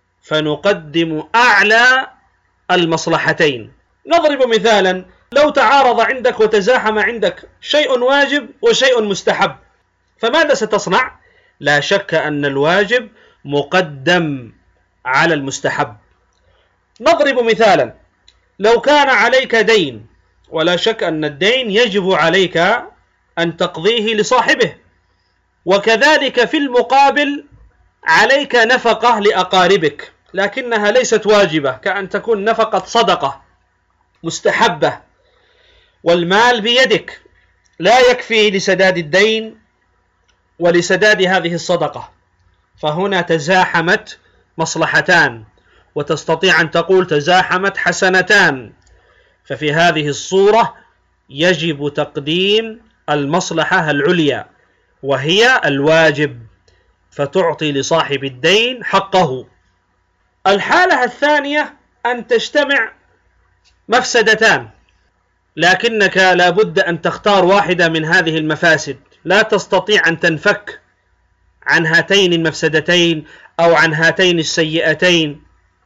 فنقدم أعلى المصلحتين. نضرب مثالا: لو تعارض عندك وتزاحم عندك شيء واجب وشيء مستحب، فماذا ستصنع؟ لا شك أن الواجب مقدم على المستحب. نضرب مثالا: لو كان عليك دين، ولا شك أن الدين يجب عليك أن تقضيه لصاحبه، وكذلك في المقابل عليك نفقة لأقاربك لكنها ليست واجبة، كأن تكون نفقة صدقة مستحبة، والمال بيدك لا يكفي لسداد الدين ولسداد هذه الصدقة، فهنا تزاحمت مصلحتان، وتستطيع أن تقول تزاحمت حسنتان. ففي هذه الصورة يجب تقديم المصلحة العليا وهي الواجب، فتعطي لصاحب الدين حقه. الحالة الثانية أن تجتمع مفسدتان، لكنك لا بد أن تختار واحدة من هذه المفاسد، لا تستطيع أن تنفك عن هاتين المفسدتين أو عن هاتين السيئتين.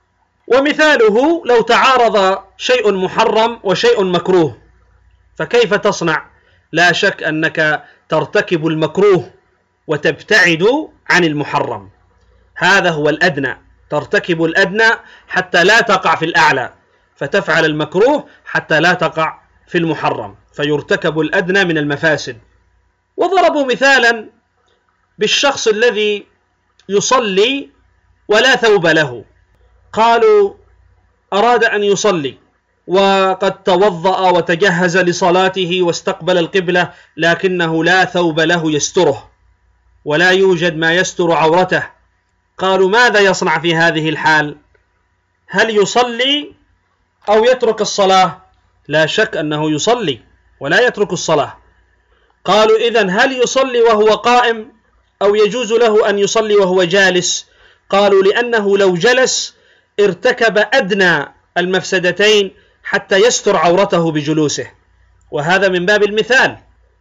ومثاله: لو تعارض شيء محرم وشيء مكروه، فكيف تصنع؟ لا شك أنك ترتكب المكروه وتبتعد عن المحرم، هذا هو الأدنى، ترتكب الأدنى حتى لا تقع في الأعلى، فتفعل المكروه حتى لا تقع في المحرم، فيرتكب الأدنى من المفاسد. وضربوا مثالا بالشخص الذي يصلي ولا ثوب له، قالوا أراد أن يصلي وقد توضأ وتجهز لصلاته واستقبل القبلة، لكنه لا ثوب له يستره ولا يوجد ما يستر عورته. قالوا ماذا يصنع في هذه الحال؟ هل يصلي أو يترك الصلاة؟ لا شك أنه يصلي ولا يترك الصلاة. قالوا إذن هل يصلي وهو قائم أو يجوز له أن يصلي وهو جالس؟ قالوا لأنه لو جلس ارتكب أدنى المفسدتين حتى يستر عورته بجلوسه، وهذا من باب المثال.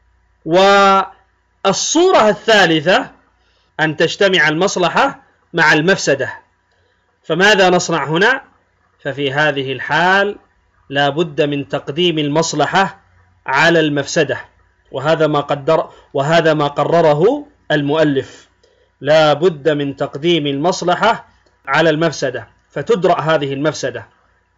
والصورة الثالثة أن تجتمع المصلحة مع المفسدة، فماذا نصنع هنا؟ ففي هذه الحال لا بد من تقديم المصلحة على المفسدة، وهذا ما قرره المؤلف، لا بد من تقديم المصلحة على المفسدة فتدرأ هذه المفسدة.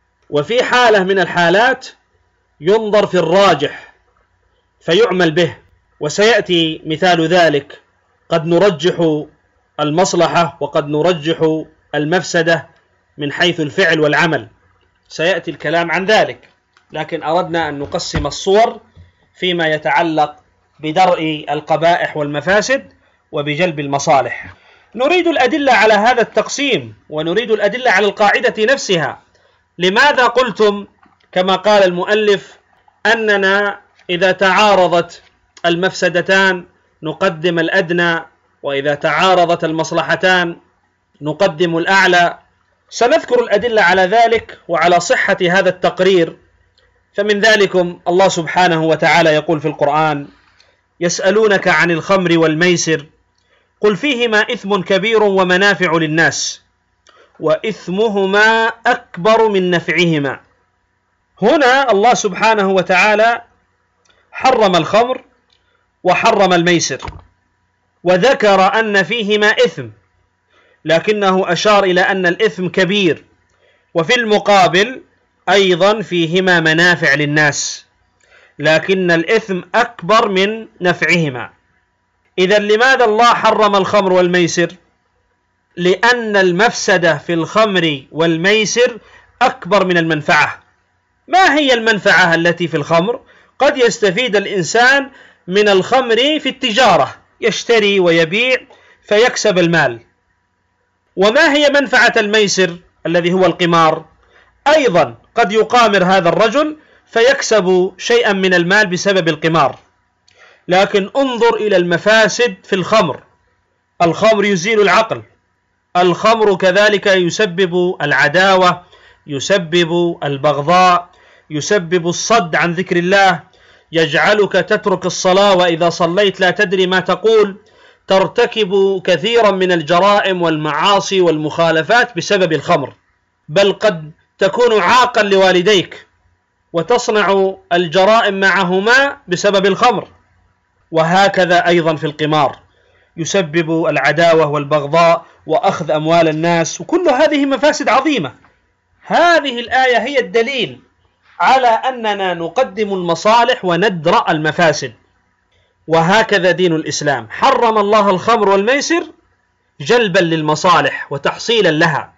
وفي حالة من الحالات ينظر في الراجح فيعمل به، وسيأتي مثال ذلك، قد نرجح المصلحة وقد نرجح المفسدة من حيث الفعل والعمل، سيأتي الكلام عن ذلك، لكن أردنا أن نقسم الصور فيما يتعلق بدرء القبائح والمفاسد وبجلب المصالح. نريد الأدلة على هذا التقسيم، ونريد الأدلة على القاعدة نفسها. لماذا قلتم كما قال المؤلف أننا إذا تعارضت المفسدتان نقدم الأدنى، وإذا تعارضت المصلحتان نقدم الأعلى؟ سنذكر الأدلة على ذلك وعلى صحة هذا التقرير. فمن ذلكم الله سبحانه وتعالى يقول في القرآن: يسألونك عن الخمر والميسر قل فيهما إثم كبير ومنافع للناس وإثمهما أكبر من نفعهما. هنا الله سبحانه وتعالى حرم الخمر وحرم الميسر، وذكر أن فيهما إثم، لكنه أشار إلى أن الإثم كبير، وفي المقابل أيضا فيهما منافع للناس، لكن الإثم أكبر من نفعهما. إذن لماذا الله حرم الخمر والميسر؟ لأن المفسدة في الخمر والميسر أكبر من المنفعة. ما هي المنفعة التي في الخمر؟ قد يستفيد الإنسان من الخمر في التجارة، يشتري ويبيع فيكسب المال. وما هي منفعة الميسر الذي هو القمار؟ أيضا قد يقامر هذا الرجل فيكسب شيئا من المال بسبب القمار. لكن انظر إلى المفاسد في الخمر. الخمر يزيل العقل، الخمر كذلك يسبب العداوة، يسبب البغضاء، يسبب الصد عن ذكر الله، يجعلك تترك الصلاة وإذا صليت لا تدري ما تقول، ترتكب كثيرا من الجرائم والمعاصي والمخالفات بسبب الخمر، بل قد تكون عاقا لوالديك وتصنع الجرائم معهما بسبب الخمر. وهكذا أيضا في القمار، يسبب العداوة والبغضاء وأخذ أموال الناس، وكل هذه مفاسد عظيمة. هذه الآية هي الدليل على أننا نقدم المصالح وندرأ المفاسد. وهكذا دين الإسلام، حرم الله الخمر والميسر جلبا للمصالح وتحصيلا لها،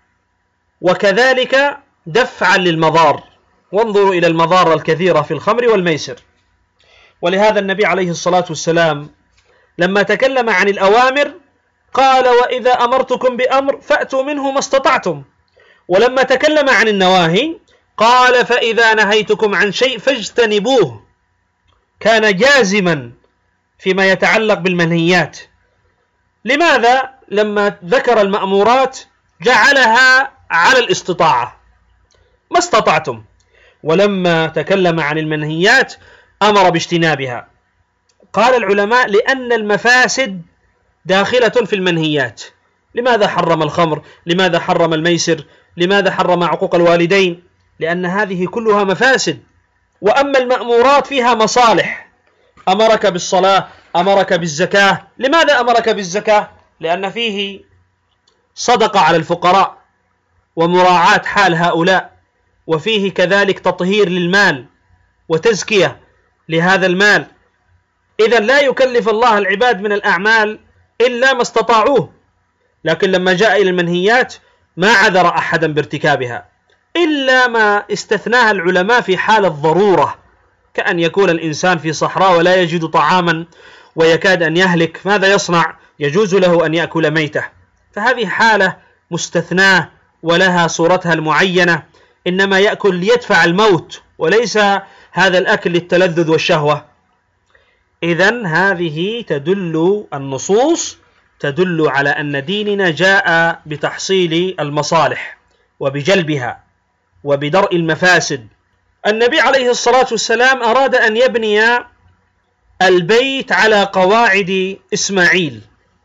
وكذلك دفعا للمضار. وانظروا إلى المضار الكثيرة في الخمر والميسر. ولهذا النبي عليه الصلاة والسلام لما تكلم عن الأوامر قال: وإذا أمرتكم بأمر فأتوا منه ما استطعتم. ولما تكلم عن النواهي قال: فإذا نهيتكم عن شيء فاجتنبوه. كان جازما فيما يتعلق بالمنهيات. لماذا لما ذكر المأمورات جعلها على الاستطاعة، ما استطعتم، ولما تكلم عن المنهيات أمر باجتنابها؟ قال العلماء: لأن المفاسد داخلة في المنهيات. لماذا حرم الخمر؟ لماذا حرم الميسر؟ لماذا حرم عقوق الوالدين؟ لأن هذه كلها مفاسد. وأما المأمورات فيها مصالح، أمرك بالصلاة، أمرك بالزكاة. لماذا أمرك بالزكاة؟ لأن فيه صدقة على الفقراء ومراعاة حال هؤلاء، وفيه كذلك تطهير للمال وتزكية لهذا المال. إذن لا يكلف الله العباد من الأعمال إلا ما استطاعوه. لكن لما جاء إلى المنهيات ما عذر أحدا بارتكابها، إلا ما استثناها العلماء في حال الضرورة، كأن يكون الإنسان في صحراء ولا يجد طعاما ويكاد أن يهلك، ماذا يصنع؟ يجوز له أن يأكل ميتة، فهذه حالة مستثناة ولها صورتها المعينة، إنما يأكل ليدفع الموت، وليس هذا الأكل للتلذذ والشهوة. إذن هذه تدل، النصوص تدل على أن ديننا جاء بتحصيل المصالح وبجلبها وبدرء المفاسد. النبي عليه الصلاة والسلام أراد أن يبني البيت على قواعد إسماعيل،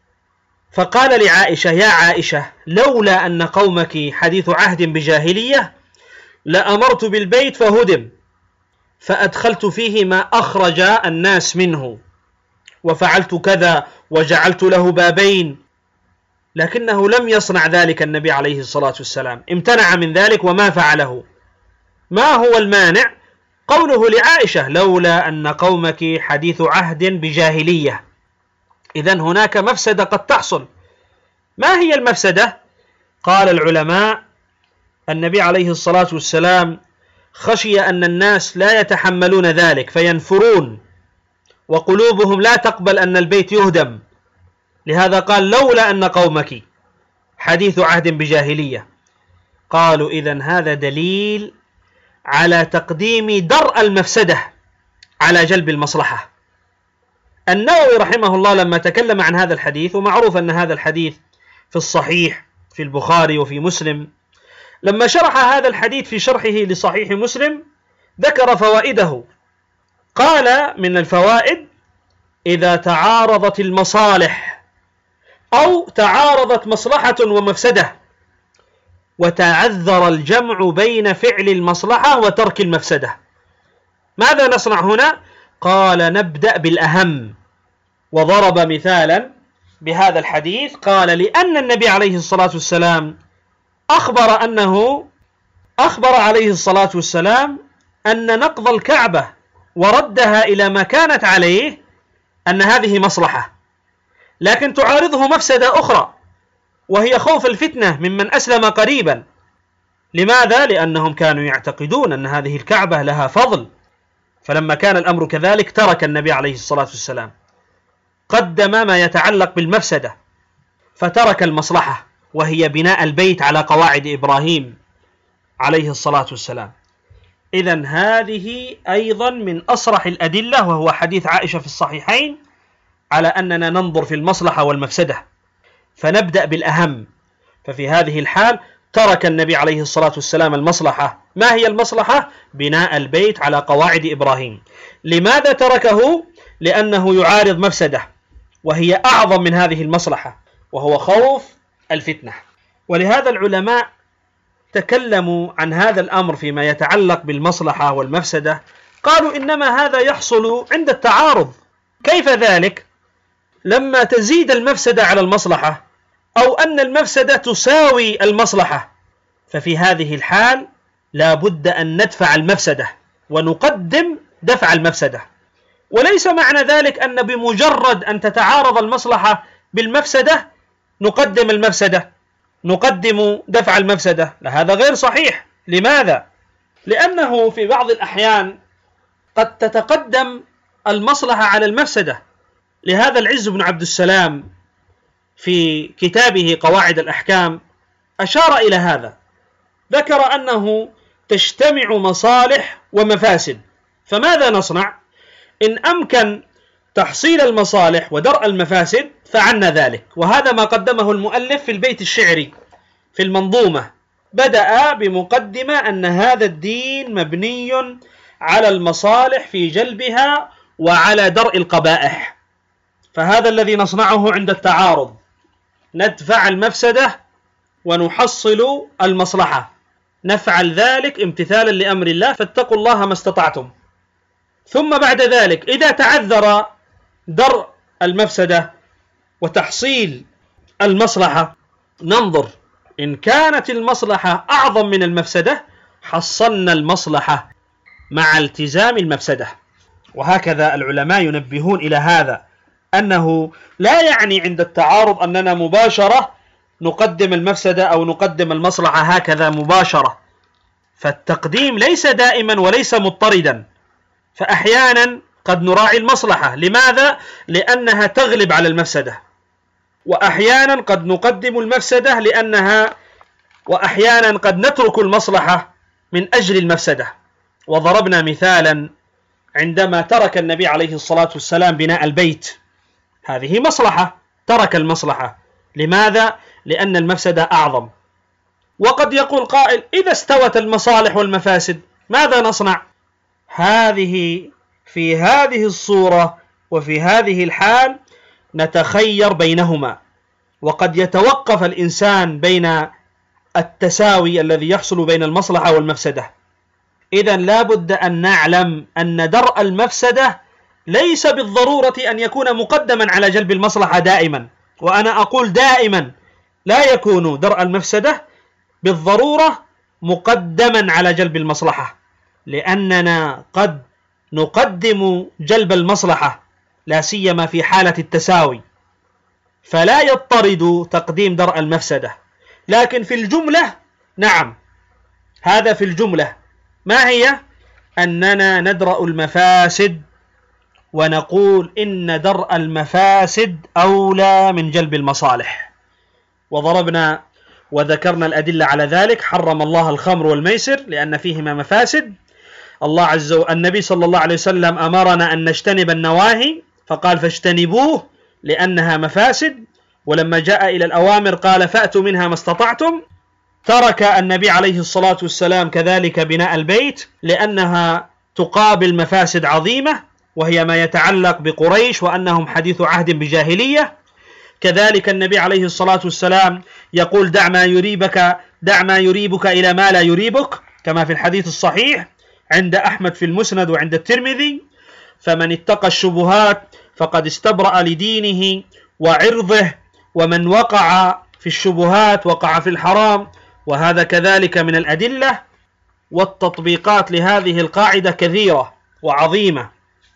فقال لعائشة: يا عائشة، لولا أن قومك حديث عهد بجاهلية لأمرت بالبيت فهدم، فأدخلت فيه ما أخرج الناس منه، وفعلت كذا وجعلت له بابين. لكنه لم يصنع ذلك النبي عليه الصلاة والسلام، امتنع من ذلك وما فعله. ما هو المانع؟ قوله لعائشة لولا أن قومك حديث عهد بجاهلية، إذن هناك مفسدة قد تحصل. ما هي المفسدة؟ قال العلماء النبي عليه الصلاة والسلام خشي أن الناس لا يتحملون ذلك فينفرون وقلوبهم لا تقبل أن البيت يهدم، لهذا قال لولا أن قومك حديث عهد بجاهلية. قالوا إذن هذا دليل على تقديم درء المفسدة على جلب المصلحة. النووي رحمه الله لما تكلم عن هذا الحديث، ومعروف أن هذا الحديث في الصحيح في البخاري وفي مسلم، لما شرح هذا الحديث في شرحه لصحيح مسلم ذكر فوائده. قال من الفوائد: إذا تعارضت المصالح أو تعارضت مصلحة ومفسدة وتعذر الجمع بين فعل المصلحة وترك المفسدة، ماذا نصنع هنا؟ قال نبدأ بالأهم، وضرب مثالا بهذا الحديث. قال لأن النبي عليه الصلاة والسلام أخبر عليه الصلاة والسلام أن نقض الكعبة وردها إلى ما كانت عليه أن هذه مصلحة، لكن تعارضه مفسدة أخرى وهي خوف الفتنة ممن أسلم قريبا. لماذا؟ لأنهم كانوا يعتقدون أن هذه الكعبة لها فضل، فلما كان الأمر كذلك ترك النبي عليه الصلاة والسلام، قدم ما يتعلق بالمفسدة فترك المصلحة وهي بناء البيت على قواعد إبراهيم عليه الصلاة والسلام. إذن هذه أيضا من أصرح الأدلة، وهو حديث عائشة في الصحيحين، على أننا ننظر في المصلحة والمفسدة فنبدأ بالأهم. ففي هذه الحال ترك النبي عليه الصلاة والسلام المصلحة. ما هي المصلحة؟ بناء البيت على قواعد إبراهيم. لماذا تركه؟ لأنه يعارض مفسدة وهي أعظم من هذه المصلحة، وهو خوف الفتنة. ولهذا العلماء تكلموا عن هذا الأمر فيما يتعلق بالمصلحة والمفسدة، قالوا إنما هذا يحصل عند التعارض. كيف ذلك؟ لما تزيد المفسدة على المصلحة أو أن المفسدة تساوي المصلحة، ففي هذه الحال لا بد أن ندفع المفسدة ونقدم دفع المفسدة. وليس معنى ذلك أن بمجرد أن تتعارض المصلحة بالمفسدة نقدم دفع المفسدة، لا، هذا غير صحيح. لماذا؟ لأنه في بعض الأحيان قد تتقدم المصلحة على المفسدة. لهذا العز بن عبد السلام في كتابه قواعد الأحكام أشار إلى هذا، ذكر أنه تجتمع مصالح ومفاسد، فماذا نصنع؟ إن أمكن تحصيل المصالح ودرء المفاسد فعلنا ذلك. وهذا ما قدمه المؤلف في البيت الشعري في المنظومة، بدأ بمقدمة أن هذا الدين مبني على المصالح في جلبها وعلى درء القبائح. فهذا الذي نصنعه عند التعارض، ندفع المفسدة ونحصل المصلحة، نفعل ذلك امتثالا لأمر الله، فاتقوا الله ما استطعتم. ثم بعد ذلك إذا تعذر درء المفسدة وتحصيل المصلحة ننظر، إن كانت المصلحة أعظم من المفسدة حصلنا المصلحة مع التزام المفسدة. وهكذا العلماء ينبهون إلى هذا، أنه لا يعني عند التعارض أننا مباشرة نقدم المفسدة أو نقدم المصلحة هكذا مباشرة، فالتقديم ليس دائما وليس مضطردا، فأحيانا قد نراعي المصلحة. لماذا؟ لأنها تغلب على المفسدة، وأحيانا قد نقدم المفسدة وأحيانا قد نترك المصلحة من أجل المفسدة. وضربنا مثالا عندما ترك النبي عليه الصلاة والسلام بناء البيت، هذه مصلحة، ترك المصلحة. لماذا؟ لأن المفسدة أعظم. وقد يقول قائل: إذا استوت المصالح والمفاسد ماذا نصنع؟ في هذه الصورة وفي هذه الحال نتخير بينهما، وقد يتوقف الإنسان بين التساوي الذي يحصل بين المصلحة والمفسدة. إذن لا بد أن نعلم أن درء المفسدة ليس بالضرورة أن يكون مقدما على جلب المصلحة دائما، وأنا أقول دائما لا يكون درء المفسدة بالضرورة مقدما على جلب المصلحة، لأننا قد نقدم جلب المصلحة لا سيما في حالة التساوي، فلا يضطرد تقديم درء المفسدة. لكن في الجملة نعم، هذا في الجملة. ما هي؟ أننا ندرأ المفاسد ونقول إن درء المفاسد أولى من جلب المصالح. وضربنا وذكرنا الأدلة على ذلك. حرم الله الخمر والميسر لأن فيهما مفاسد. الله عز وجل النبي صلى الله عليه وسلم أمرنا أن نجتنب النواهي فقال فاجتنبوه لأنها مفاسد، ولما جاء إلى الأوامر قال فأتوا منها ما استطعتم. ترك النبي عليه الصلاة والسلام كذلك بناء البيت لأنها تقابل مفاسد عظيمة، وهي ما يتعلق بقريش وأنهم حديث عهد بجاهلية. كذلك النبي عليه الصلاة والسلام يقول دع ما يريبك إلى ما لا يريبك، كما في الحديث الصحيح عند أحمد في المسند وعند الترمذي. فمن اتقى الشبهات فقد استبرأ لدينه وعرضه، ومن وقع في الشبهات وقع في الحرام. وهذا كذلك من الأدلة. والتطبيقات لهذه القاعدة كثيرة وعظيمة،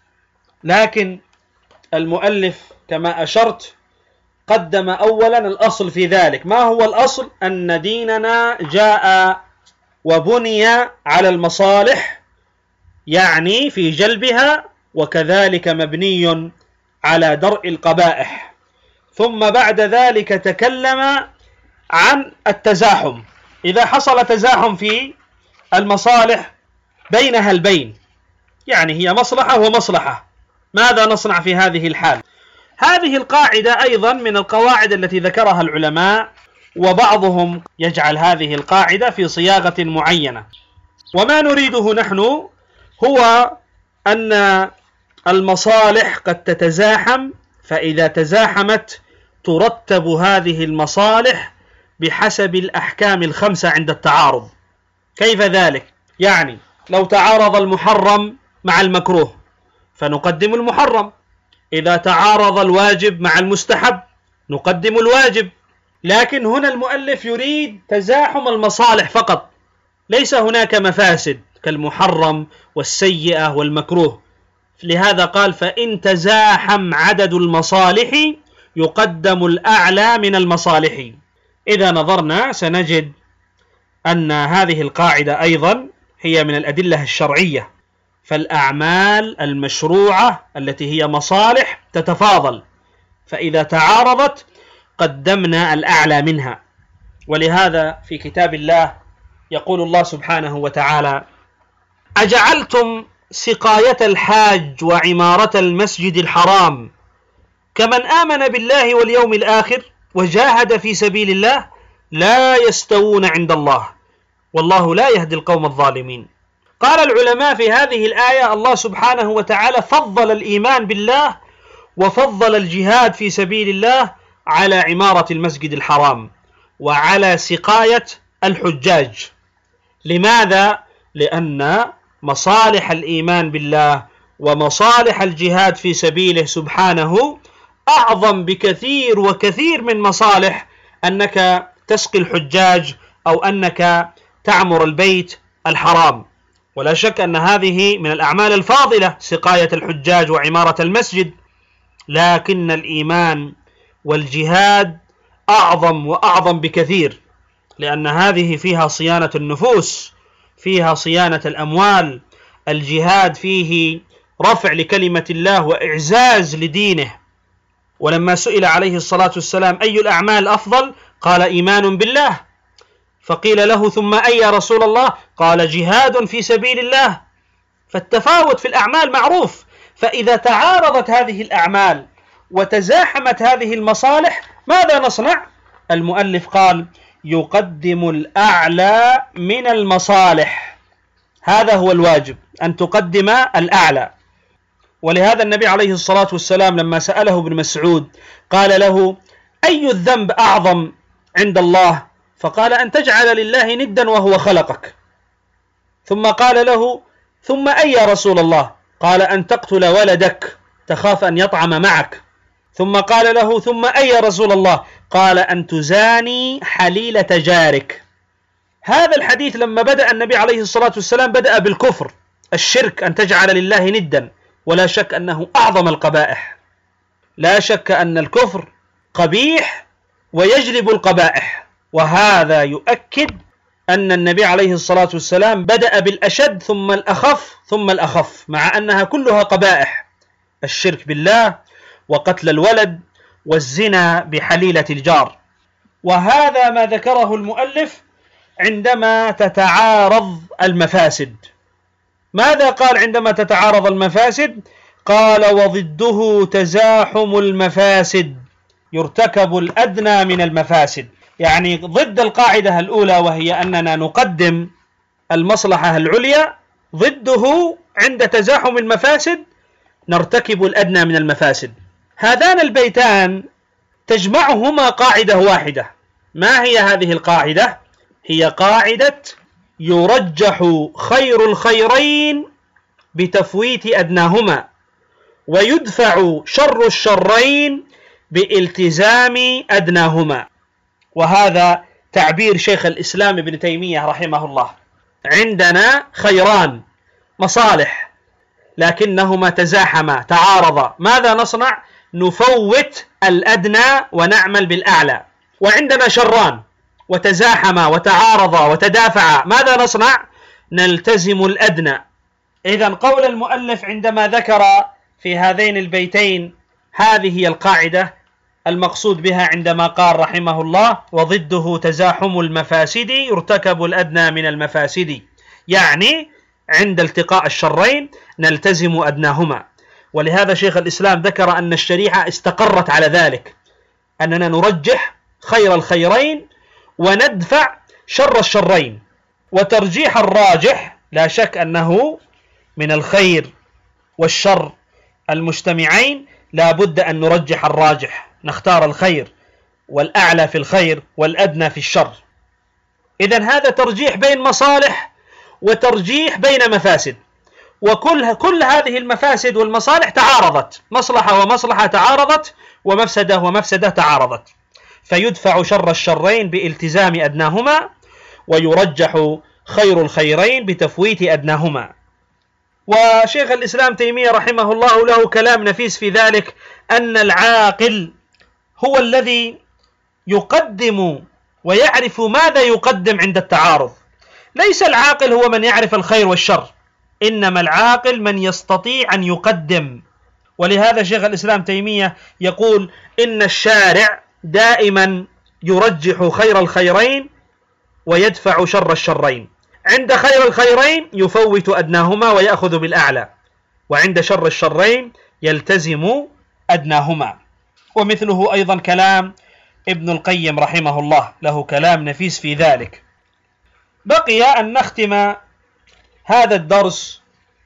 لكن المؤلف كما أشرت قدم أولا الأصل في ذلك. ما هو الأصل؟ أن ديننا جاء وبني على المصالح، يعني في جلبها، وكذلك مبني على درء القبائح. ثم بعد ذلك تكلم عن التزاحم. إذا حصل تزاحم في المصالح بينها البين، يعني هي مصلحة ومصلحة، ماذا نصنع في هذه الحال؟ هذه القاعدة أيضا من القواعد التي ذكرها العلماء، وبعضهم يجعل هذه القاعدة في صياغة معينة. وما نريده نحن هو أن المصالح قد تتزاحم، فإذا تزاحمت ترتب هذه المصالح بحسب الأحكام الخمسة عند التعارض. كيف ذلك؟ يعني لو تعارض المحرم مع المكروه فنقدم المحرم، إذا تعارض الواجب مع المستحب نقدم الواجب. لكن هنا المؤلف يريد تزاحم المصالح فقط، ليس هناك مفاسد كالمحرم والسيئة والمكروه. لهذا قال فإن تزاحم عدد المصالح يقدم الأعلى من المصالح. إذا نظرنا سنجد أن هذه القاعدة أيضا هي من الأدلة الشرعية. فالأعمال المشروعة التي هي مصالح تتفاضل، فإذا تعارضت قدمنا الأعلى منها. ولهذا في كتاب الله يقول الله سبحانه وتعالى أجعلتم سقاية الحاج وعمارة المسجد الحرام كمن آمن بالله واليوم الآخر وجاهد في سبيل الله لا يستوون عند الله والله لا يهدي القوم الظالمين. قال العلماء في هذه الآية الله سبحانه وتعالى فضل الإيمان بالله وفضل الجهاد في سبيل الله على عمارة المسجد الحرام وعلى سقاية الحجاج. لماذا؟ لأن مصالح الإيمان بالله ومصالح الجهاد في سبيله سبحانه أعظم بكثير وكثير من مصالح أنك تسقي الحجاج أو أنك تعمر البيت الحرام. ولا شك أن هذه من الأعمال الفاضلة سقاية الحجاج وعمارة المسجد، لكن الإيمان والجهاد أعظم وأعظم بكثير، لأن هذه فيها صيانة النفوس، فيها صيانة الأموال. الجهاد فيه رفع لكلمة الله وإعزاز لدينه. ولما سئل عليه الصلاة والسلام أي الأعمال أفضل قال إيمان بالله، فقيل له ثم أي يا رسول الله؟ قال جهاد في سبيل الله. فالتفاوت في الأعمال معروف. فإذا تعارضت هذه الأعمال وتزاحمت هذه المصالح ماذا نصنع؟ المؤلف قال يقدم الأعلى من المصالح. هذا هو الواجب، أن تقدم الأعلى. ولهذا النبي عليه الصلاة والسلام لما سأله ابن مسعود قال له أي الذنب أعظم عند الله؟ فقال أن تجعل لله ندا وهو خلقك. ثم قال له ثم أي يا رسول الله؟ قال أن تقتل ولدك تخاف أن يطعم معك. ثم قال له ثم أي يا رسول الله؟ قال أن تزاني حليلة جارك. هذا الحديث لما بدأ النبي عليه الصلاة والسلام بدأ بالكفر، الشرك، أن تجعل لله ندا، ولا شك أنه أعظم القبائح. لا شك أن الكفر قبيح ويجلب القبائح، وهذا يؤكد أن النبي عليه الصلاة والسلام بدأ بالأشد ثم الأخف ثم الأخف، مع أنها كلها قبائح: الشرك بالله، وقتل الولد، والزنا بحليلة الجار. وهذا ما ذكره المؤلف عندما تتعارض المفاسد. ماذا قال عندما تتعارض المفاسد؟ قال: وضده تزاحم المفاسد، يرتكب الأدنى من المفاسد. يعني ضد القاعدة الأولى وهي أننا نقدم المصلحة العليا، ضده عند تزاحم المفاسد نرتكب الأدنى من المفاسد. هذان البيتان تجمعهما قاعدة واحدة. ما هي هذه القاعدة؟ هي قاعدة يرجح خير الخيرين بتفويت أدناهما، ويدفع شر الشرين بالتزام أدناهما. وهذا تعبير شيخ الإسلام ابن تيمية رحمه الله. عندنا خيران، مصالح، لكنهما تزاحما، تعارضا. ماذا نصنع؟ نفوت الأدنى ونعمل بالأعلى. وعندنا شران وتزاحما وتعارضا وتدافعا، ماذا نصنع؟ نلتزم الأدنى. إذن قول المؤلف عندما ذكر في هذين البيتين هذه هي القاعدة المقصود بها عندما قال رحمه الله: وضده تزاحم المفاسد، يرتكب الأدنى من المفاسد. يعني عند التقاء الشرين نلتزم أدناهما. ولهذا شيخ الإسلام ذكر أن الشريعة استقرت على ذلك، أننا نرجح خير الخيرين وندفع شر الشرين. وترجيح الراجح لا شك أنه من الخير والشر المجتمعين، لا بد أن نرجح الراجح، نختار الخير والأعلى في الخير والأدنى في الشر. إذن هذا ترجيح بين مصالح وترجيح بين مفاسد، وكل هذه المفاسد والمصالح تعارضت، مصلحة ومصلحة تعارضت، ومفسدة ومفسدة تعارضت، فيدفع شر الشرين بالتزام أدناهما، ويرجح خير الخيرين بتفويت أدناهما. وشيخ الإسلام تيمية رحمه الله له كلام نفيس في ذلك، أن العاقل هو الذي يقدم ويعرف ماذا يقدم عند التعارض. ليس العاقل هو من يعرف الخير والشر، إنما العاقل من يستطيع أن يقدم. ولهذا شيخ الإسلام تيمية يقول إن الشارع دائما يرجح خير الخيرين ويدفع شر الشرين. عند خير الخيرين يفوت أدناهما ويأخذ بالأعلى، وعند شر الشرين يلتزم أدناهما. ومثله أيضا كلام ابن القيم رحمه الله، له كلام نفيس في ذلك. بقي أن نختم هذا الدرس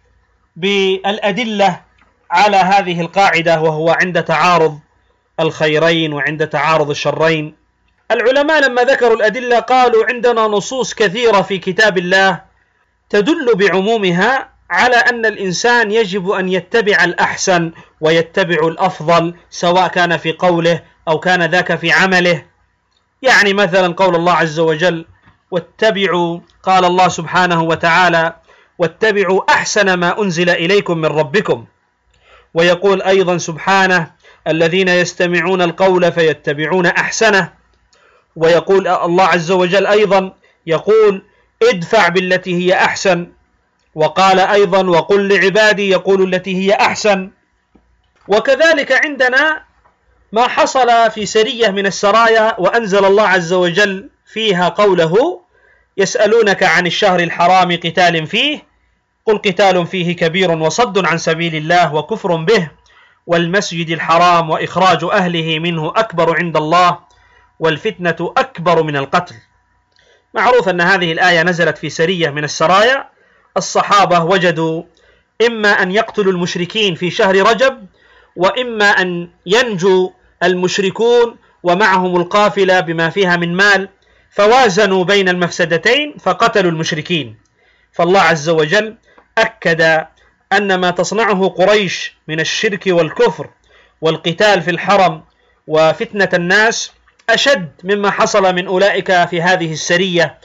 بالأدلة على هذه القاعدة، وهو عند تعارض الخيرين وعند تعارض الشرين. العلماء لما ذكروا الأدلة قالوا عندنا نصوص كثيرة في كتاب الله تدل بعمومها على أن الإنسان يجب أن يتبع الأحسن ويتبع الأفضل، سواء كان في قوله أو كان ذاك في عمله. يعني مثلا قول الله عز وجل: واتبعوا، قال الله سبحانه وتعالى: واتبعوا أحسن ما أنزل إليكم من ربكم. ويقول أيضا سبحانه: الذين يستمعون القول فيتبعون أحسنه. ويقول الله عز وجل أيضا يقول: ادفع بالتي هي أحسن. وقال أيضا: وقل لعبادي يقول التي هي أحسن. وكذلك عندنا ما حصل في سرية من السرايا، وأنزل الله عز وجل فيها قوله: يسألونك عن الشهر الحرام قتال فيه، قل قتال فيه كبير وصد عن سبيل الله وكفر به، والمسجد الحرام وإخراج أهله منه أكبر عند الله، والفتنة أكبر من القتل. معروف أن هذه الآية نزلت في سرية من السرايا. الصحابة وجدوا إما أن يقتلوا المشركين في شهر رجب، وإما أن ينجو المشركون ومعهم القافلة بما فيها من مال، فوازنوا بين المفسدتين فقتلوا المشركين. فالله عز وجل أكد أن ما تصنعه قريش من الشرك والكفر والقتال في الحرم وفتنة الناس أشد مما حصل من أولئك في هذه السرية.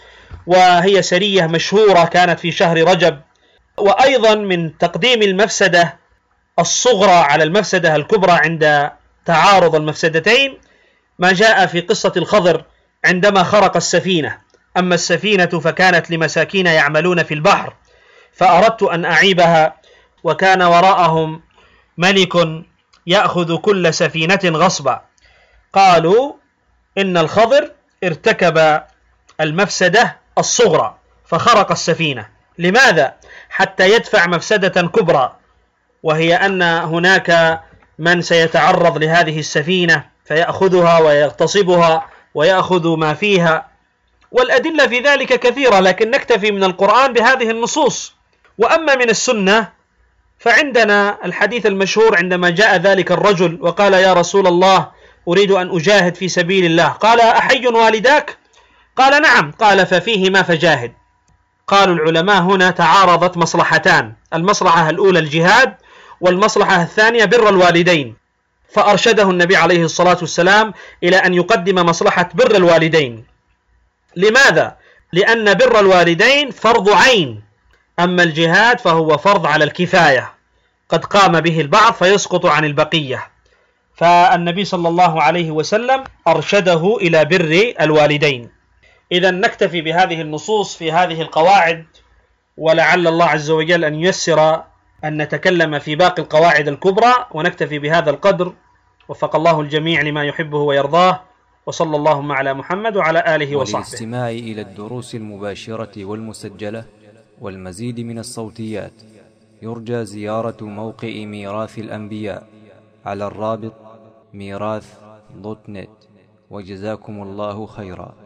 وهي سرية مشهورة كانت في شهر رجب. وأيضا من تقديم المفسدة الصغرى على المفسدة الكبرى عند تعارض المفسدتين ما جاء في قصة الخضر عندما خرق السفينة. أما السفينة فكانت لمساكين يعملون في البحر، فأردت أن أعيبها، وكان وراءهم ملك يأخذ كل سفينة غصبا. قالوا إن الخضر ارتكب المفسدة الصغرى فخرق السفينة. لماذا؟ حتى يدفع مفسدة كبرى، وهي أن هناك من سيتعرض لهذه السفينة فيأخذها ويغتصبها ويأخذ ما فيها، والأدلة في ذلك كثيرة، لكن نكتفي من القرآن بهذه النصوص. وأما من السنة فعندنا الحديث المشهور عندما جاء ذلك الرجل وقال: يا رسول الله، أريد أن أجاهد في سبيل الله. قال: أحي والداك؟ قال: نعم. قال: ففيهما فجاهد. قالوا العلماء هنا تعارضت مصلحتان، المصلحة الأولى الجهاد، والمصلحة الثانية بر الوالدين، فأرشده النبي عليه الصلاة والسلام إلى أن يقدم مصلحة بر الوالدين. لماذا؟ لأن بر الوالدين فرض عين، أما الجهاد فهو فرض على الكفاية، قد قام به البعض فيسقط عن البقية، فالنبي صلى الله عليه وسلم أرشده إلى بر الوالدين. إذا نكتفي بهذه النصوص في هذه القواعد، ولعل الله عز وجل أن ييسر أن نتكلم في باقي القواعد الكبرى، ونكتفي بهذا القدر. وفق الله الجميع لما يحبه ويرضاه، وصلى اللهم على محمد وعلى آله وصحبه. وللاستماع إلى الدروس المباشرة والمسجلة والمزيد من الصوتيات يرجى زيارة موقع ميراث الأنبياء على الرابط ميراث.net. وجزاكم الله خيرا.